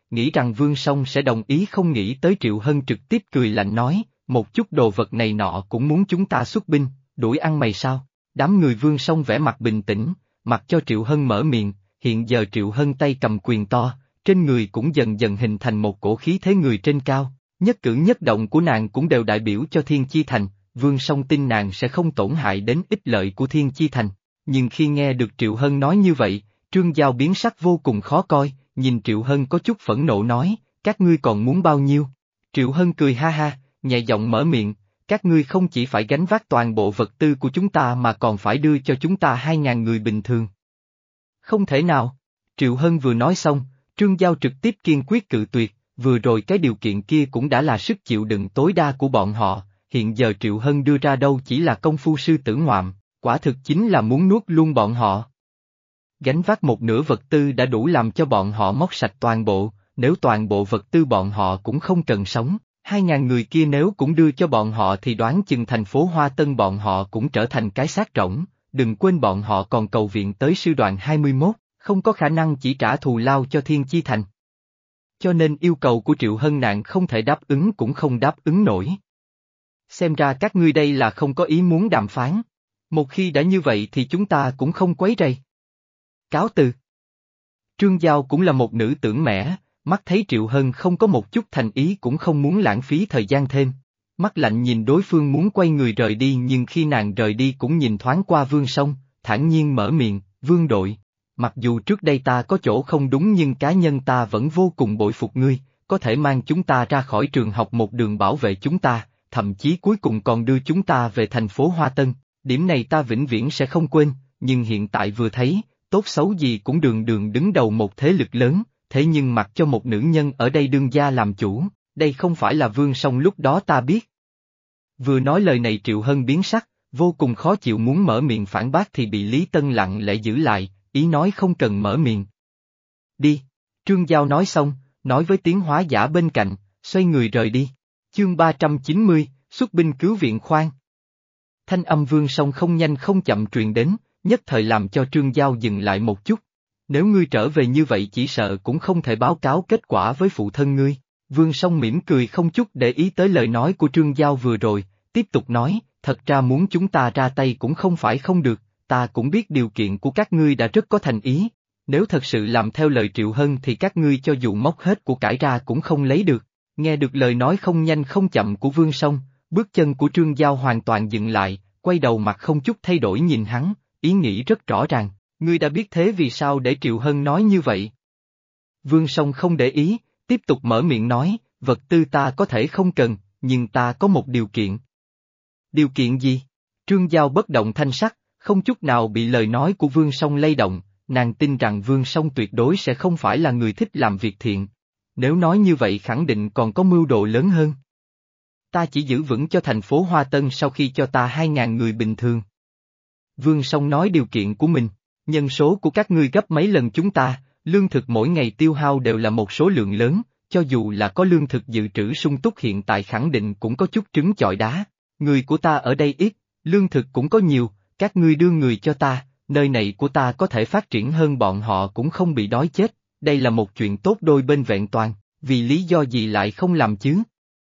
S1: nghĩ rằng Vương Song sẽ đồng ý, không nghĩ tới Triệu Hân trực tiếp cười lạnh nói, một chút đồ vật này nọ cũng muốn chúng ta xuất binh, đuổi ăn mày sao? Đám người Vương Song vẻ mặt bình tĩnh, mặc cho Triệu Hân mở miệng, hiện giờ Triệu Hân tay cầm quyền to, trên người cũng dần dần hình thành một cổ khí thế người trên cao, nhất cử nhất động của nàng cũng đều đại biểu cho Thiên Chi Thành, Vương Song tin nàng sẽ không tổn hại đến ích lợi của Thiên Chi Thành. Nhưng khi nghe được Triệu Hân nói như vậy, Trương Giao biến sắc vô cùng khó coi, nhìn Triệu Hân có chút phẫn nộ nói, các ngươi còn muốn bao nhiêu? Triệu Hân cười ha ha, nhẹ giọng mở miệng, các ngươi không chỉ phải gánh vác toàn bộ vật tư của chúng ta mà còn phải đưa cho chúng ta hai ngàn người bình thường. Không thể nào. Triệu Hân vừa nói xong, Trương Giao trực tiếp kiên quyết cự tuyệt, vừa rồi cái điều kiện kia cũng đã là sức chịu đựng tối đa của bọn họ, hiện giờ Triệu Hân đưa ra đâu chỉ là công phu sư tử ngoạm, quả thực chính là muốn nuốt luôn bọn họ. Gánh vác một nửa vật tư đã đủ làm cho bọn họ móc sạch toàn bộ, nếu toàn bộ vật tư bọn họ cũng không cần sống, hai ngàn người kia nếu cũng đưa cho bọn họ thì đoán chừng thành phố Hoa Tân bọn họ cũng trở thành cái xác rỗng, đừng quên bọn họ còn cầu viện tới sư đoàn hai mươi mốt, không có khả năng chỉ trả thù lao cho Thiên Chi Thành. Cho nên yêu cầu của Triệu Hân nạn không thể đáp ứng cũng không đáp ứng nổi. Xem ra các ngươi đây là không có ý muốn đàm phán. Một khi đã như vậy thì chúng ta cũng không quấy rầy. Cáo từ. Trương Giao cũng là một nữ tưởng mẻ, mắt thấy Triệu Hân không có một chút thành ý cũng không muốn lãng phí thời gian thêm. Mắt lạnh nhìn đối phương muốn quay người rời đi, nhưng khi nàng rời đi cũng nhìn thoáng qua Vương Song, thản nhiên mở miệng, Vương đội. Mặc dù trước đây ta có chỗ không đúng nhưng cá nhân ta vẫn vô cùng bội phục ngươi, có thể mang chúng ta ra khỏi trường học một đường bảo vệ chúng ta, thậm chí cuối cùng còn đưa chúng ta về thành phố Hoa Tân, điểm này ta vĩnh viễn sẽ không quên, nhưng hiện tại vừa thấy, tốt xấu gì cũng đường đường đứng đầu một thế lực lớn, thế nhưng mặc cho một nữ nhân ở đây đương gia làm chủ, đây không phải là Vương Song lúc đó ta biết. Vừa nói lời này Triệu Hân biến sắc, vô cùng khó chịu muốn mở miệng phản bác thì bị Lý Tân lặng lẽ giữ lại, ý nói không cần mở miệng. Đi, Trương Giao nói xong, nói với tiếng hóa giả bên cạnh, xoay người rời đi. Chương ba trăm chín mươi, xuất binh cứu viện khoan. Thanh âm Vương Song không nhanh không chậm truyền đến, nhất thời làm cho Trương Giao dừng lại một chút. Nếu ngươi trở về như vậy chỉ sợ cũng không thể báo cáo kết quả với phụ thân ngươi. Vương Song mỉm cười không chút để ý tới lời nói của Trương Giao vừa rồi, tiếp tục nói, thật ra muốn chúng ta ra tay cũng không phải không được, ta cũng biết điều kiện của các ngươi đã rất có thành ý. Nếu thật sự làm theo lời Triệu Hân thì các ngươi cho dù móc hết của cải ra cũng không lấy được. Nghe được lời nói không nhanh không chậm của Vương Song, bước chân của Trương Giao hoàn toàn dừng lại, quay đầu mặt không chút thay đổi nhìn hắn, ý nghĩ rất rõ ràng, ngươi đã biết thế vì sao để Triệu Hân nói như vậy. Vương Song không để ý, tiếp tục mở miệng nói, vật tư ta có thể không cần, nhưng ta có một điều kiện. Điều kiện gì? Trương Giao bất động thanh sắc, không chút nào bị lời nói của Vương Song lay động, nàng tin rằng Vương Song tuyệt đối sẽ không phải là người thích làm việc thiện. Nếu nói như vậy khẳng định còn có mưu đồ lớn hơn. Ta chỉ giữ vững cho thành phố Hoa Tân sau khi cho ta hai ngàn người bình thường. Vương Song nói điều kiện của mình, nhân số của các ngươi gấp mấy lần chúng ta, lương thực mỗi ngày tiêu hao đều là một số lượng lớn, cho dù là có lương thực dự trữ sung túc hiện tại khẳng định cũng có chút trứng chọi đá. Người của ta ở đây ít, lương thực cũng có nhiều, các ngươi đưa người cho ta, nơi này của ta có thể phát triển hơn bọn họ cũng không bị đói chết. Đây là một chuyện tốt đôi bên vẹn toàn, vì lý do gì lại không làm chứ?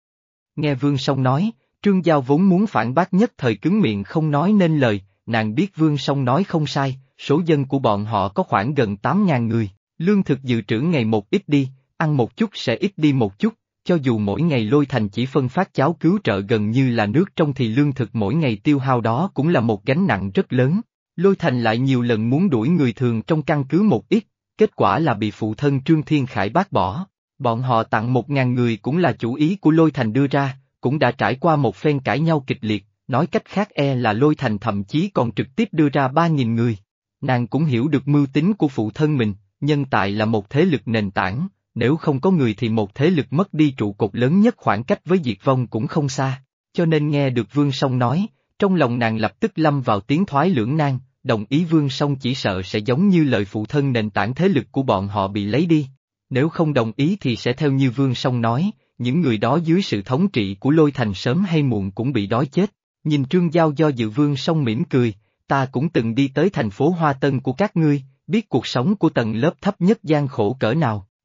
S1: Nghe Vương Song nói, Trương Giao vốn muốn phản bác nhất thời cứng miệng không nói nên lời, nàng biết Vương Song nói không sai, số dân của bọn họ có khoảng gần tám ngàn người, lương thực dự trữ ngày một ít đi, ăn một chút sẽ ít đi một chút, cho dù mỗi ngày Lôi Thành chỉ phân phát cháo cứu trợ gần như là nước trong thì lương thực mỗi ngày tiêu hao đó cũng là một gánh nặng rất lớn. Lôi Thành lại nhiều lần muốn đuổi người thường trong căn cứ một ít, kết quả là bị phụ thân Trương Thiên Khải bác bỏ. Bọn họ tặng một ngàn người cũng là chủ ý của Lôi Thành đưa ra, cũng đã trải qua một phen cãi nhau kịch liệt, nói cách khác e là Lôi Thành thậm chí còn trực tiếp đưa ra ba nghìn người. Nàng cũng hiểu được mưu tính của phụ thân mình, nhân tài là một thế lực nền tảng, nếu không có người thì một thế lực mất đi trụ cột lớn nhất khoảng cách với diệt vong cũng không xa. Cho nên nghe được Vương Song nói, trong lòng nàng lập tức lâm vào tiến thoái lưỡng nan, đồng ý Vương Song chỉ sợ sẽ giống như lời phụ thân nền tảng thế lực của bọn họ bị lấy đi. Nếu không đồng ý thì sẽ theo như Vương Song nói, những người đó dưới sự thống trị của Lôi Thành sớm hay muộn cũng bị đói chết. Nhìn Trương Giao do dự Vương Song mỉm cười, ta cũng từng đi tới thành phố Hoa Tân của các ngươi, biết cuộc sống của tầng lớp thấp nhất gian khổ cỡ nào,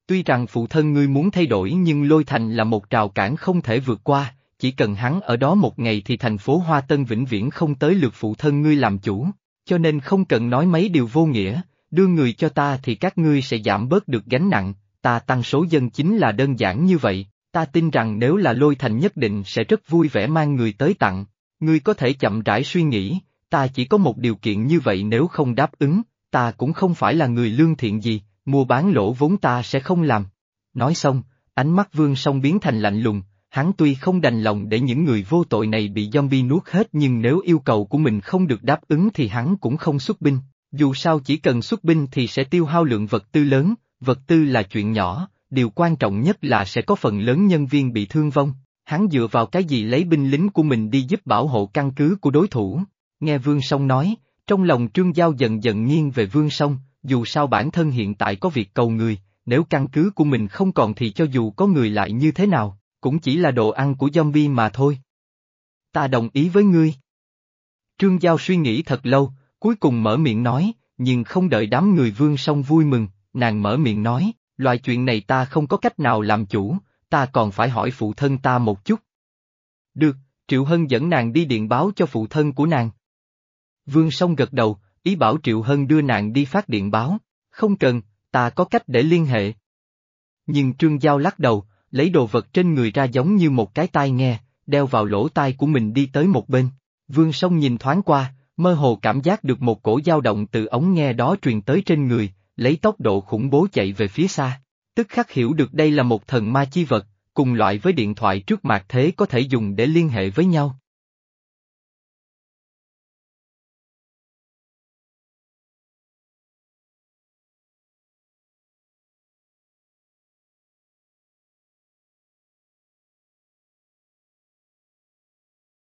S1: Tuy rằng phụ thân ngươi muốn thay đổi nhưng Lôi Thành là một rào cản không thể vượt qua, chỉ cần hắn ở đó một ngày thì thành phố Hoa Tân vĩnh viễn không tới lượt phụ thân ngươi làm chủ, cho nên không cần nói mấy điều vô nghĩa, đưa người cho ta thì các ngươi sẽ giảm bớt được gánh nặng, ta tăng số dân chính là đơn giản như vậy, ta tin rằng nếu là Lôi Thành nhất định sẽ rất vui vẻ mang người tới tặng, ngươi có thể chậm rãi suy nghĩ, ta chỉ có một điều kiện như vậy nếu không đáp ứng, ta cũng không phải là người lương thiện gì, mua bán lỗ vốn ta sẽ không làm. Nói xong, ánh mắt Vương Song biến thành lạnh lùng, hắn tuy không đành lòng để những người vô tội này bị zombie nuốt hết nhưng nếu yêu cầu của mình không được đáp ứng thì hắn cũng không xuất binh, dù sao chỉ cần xuất binh thì sẽ tiêu hao lượng vật tư lớn, vật tư là chuyện nhỏ, điều quan trọng nhất là sẽ có phần lớn nhân viên bị thương vong, hắn dựa vào cái gì lấy binh lính của mình đi giúp bảo hộ căn cứ của đối thủ. Nghe Vương Song nói, trong lòng Trương Giao dần dần nghiêng về Vương Song, dù sao bản thân hiện tại có việc cầu người, nếu căn cứ của mình không còn thì cho dù có người lại như thế nào, cũng chỉ là đồ ăn của zombie mà thôi. Ta đồng ý với ngươi. Trương Giao suy nghĩ thật lâu, cuối cùng mở miệng nói, nhưng không đợi đám người Vương Song vui mừng, nàng mở miệng nói, loại chuyện này ta không có cách nào làm chủ, ta còn phải hỏi phụ thân ta một chút. Được, Triệu Hân dẫn nàng đi điện báo cho phụ thân của nàng. Vương Song gật đầu, ý bảo Triệu Hân đưa nàng đi phát điện báo, không cần, ta có cách để liên hệ. Nhưng Trương Giao lắc đầu, lấy đồ vật trên người ra giống như một cái tai nghe, đeo vào lỗ tai của mình đi tới một bên. Vương Song nhìn thoáng qua, mơ hồ cảm giác được một cổ dao động từ ống nghe đó truyền tới trên người, lấy tốc độ khủng bố chạy về phía xa. Tức khắc hiểu được đây là một thần ma chi vật, cùng loại với điện thoại trước mặt thế có thể dùng để liên hệ với nhau.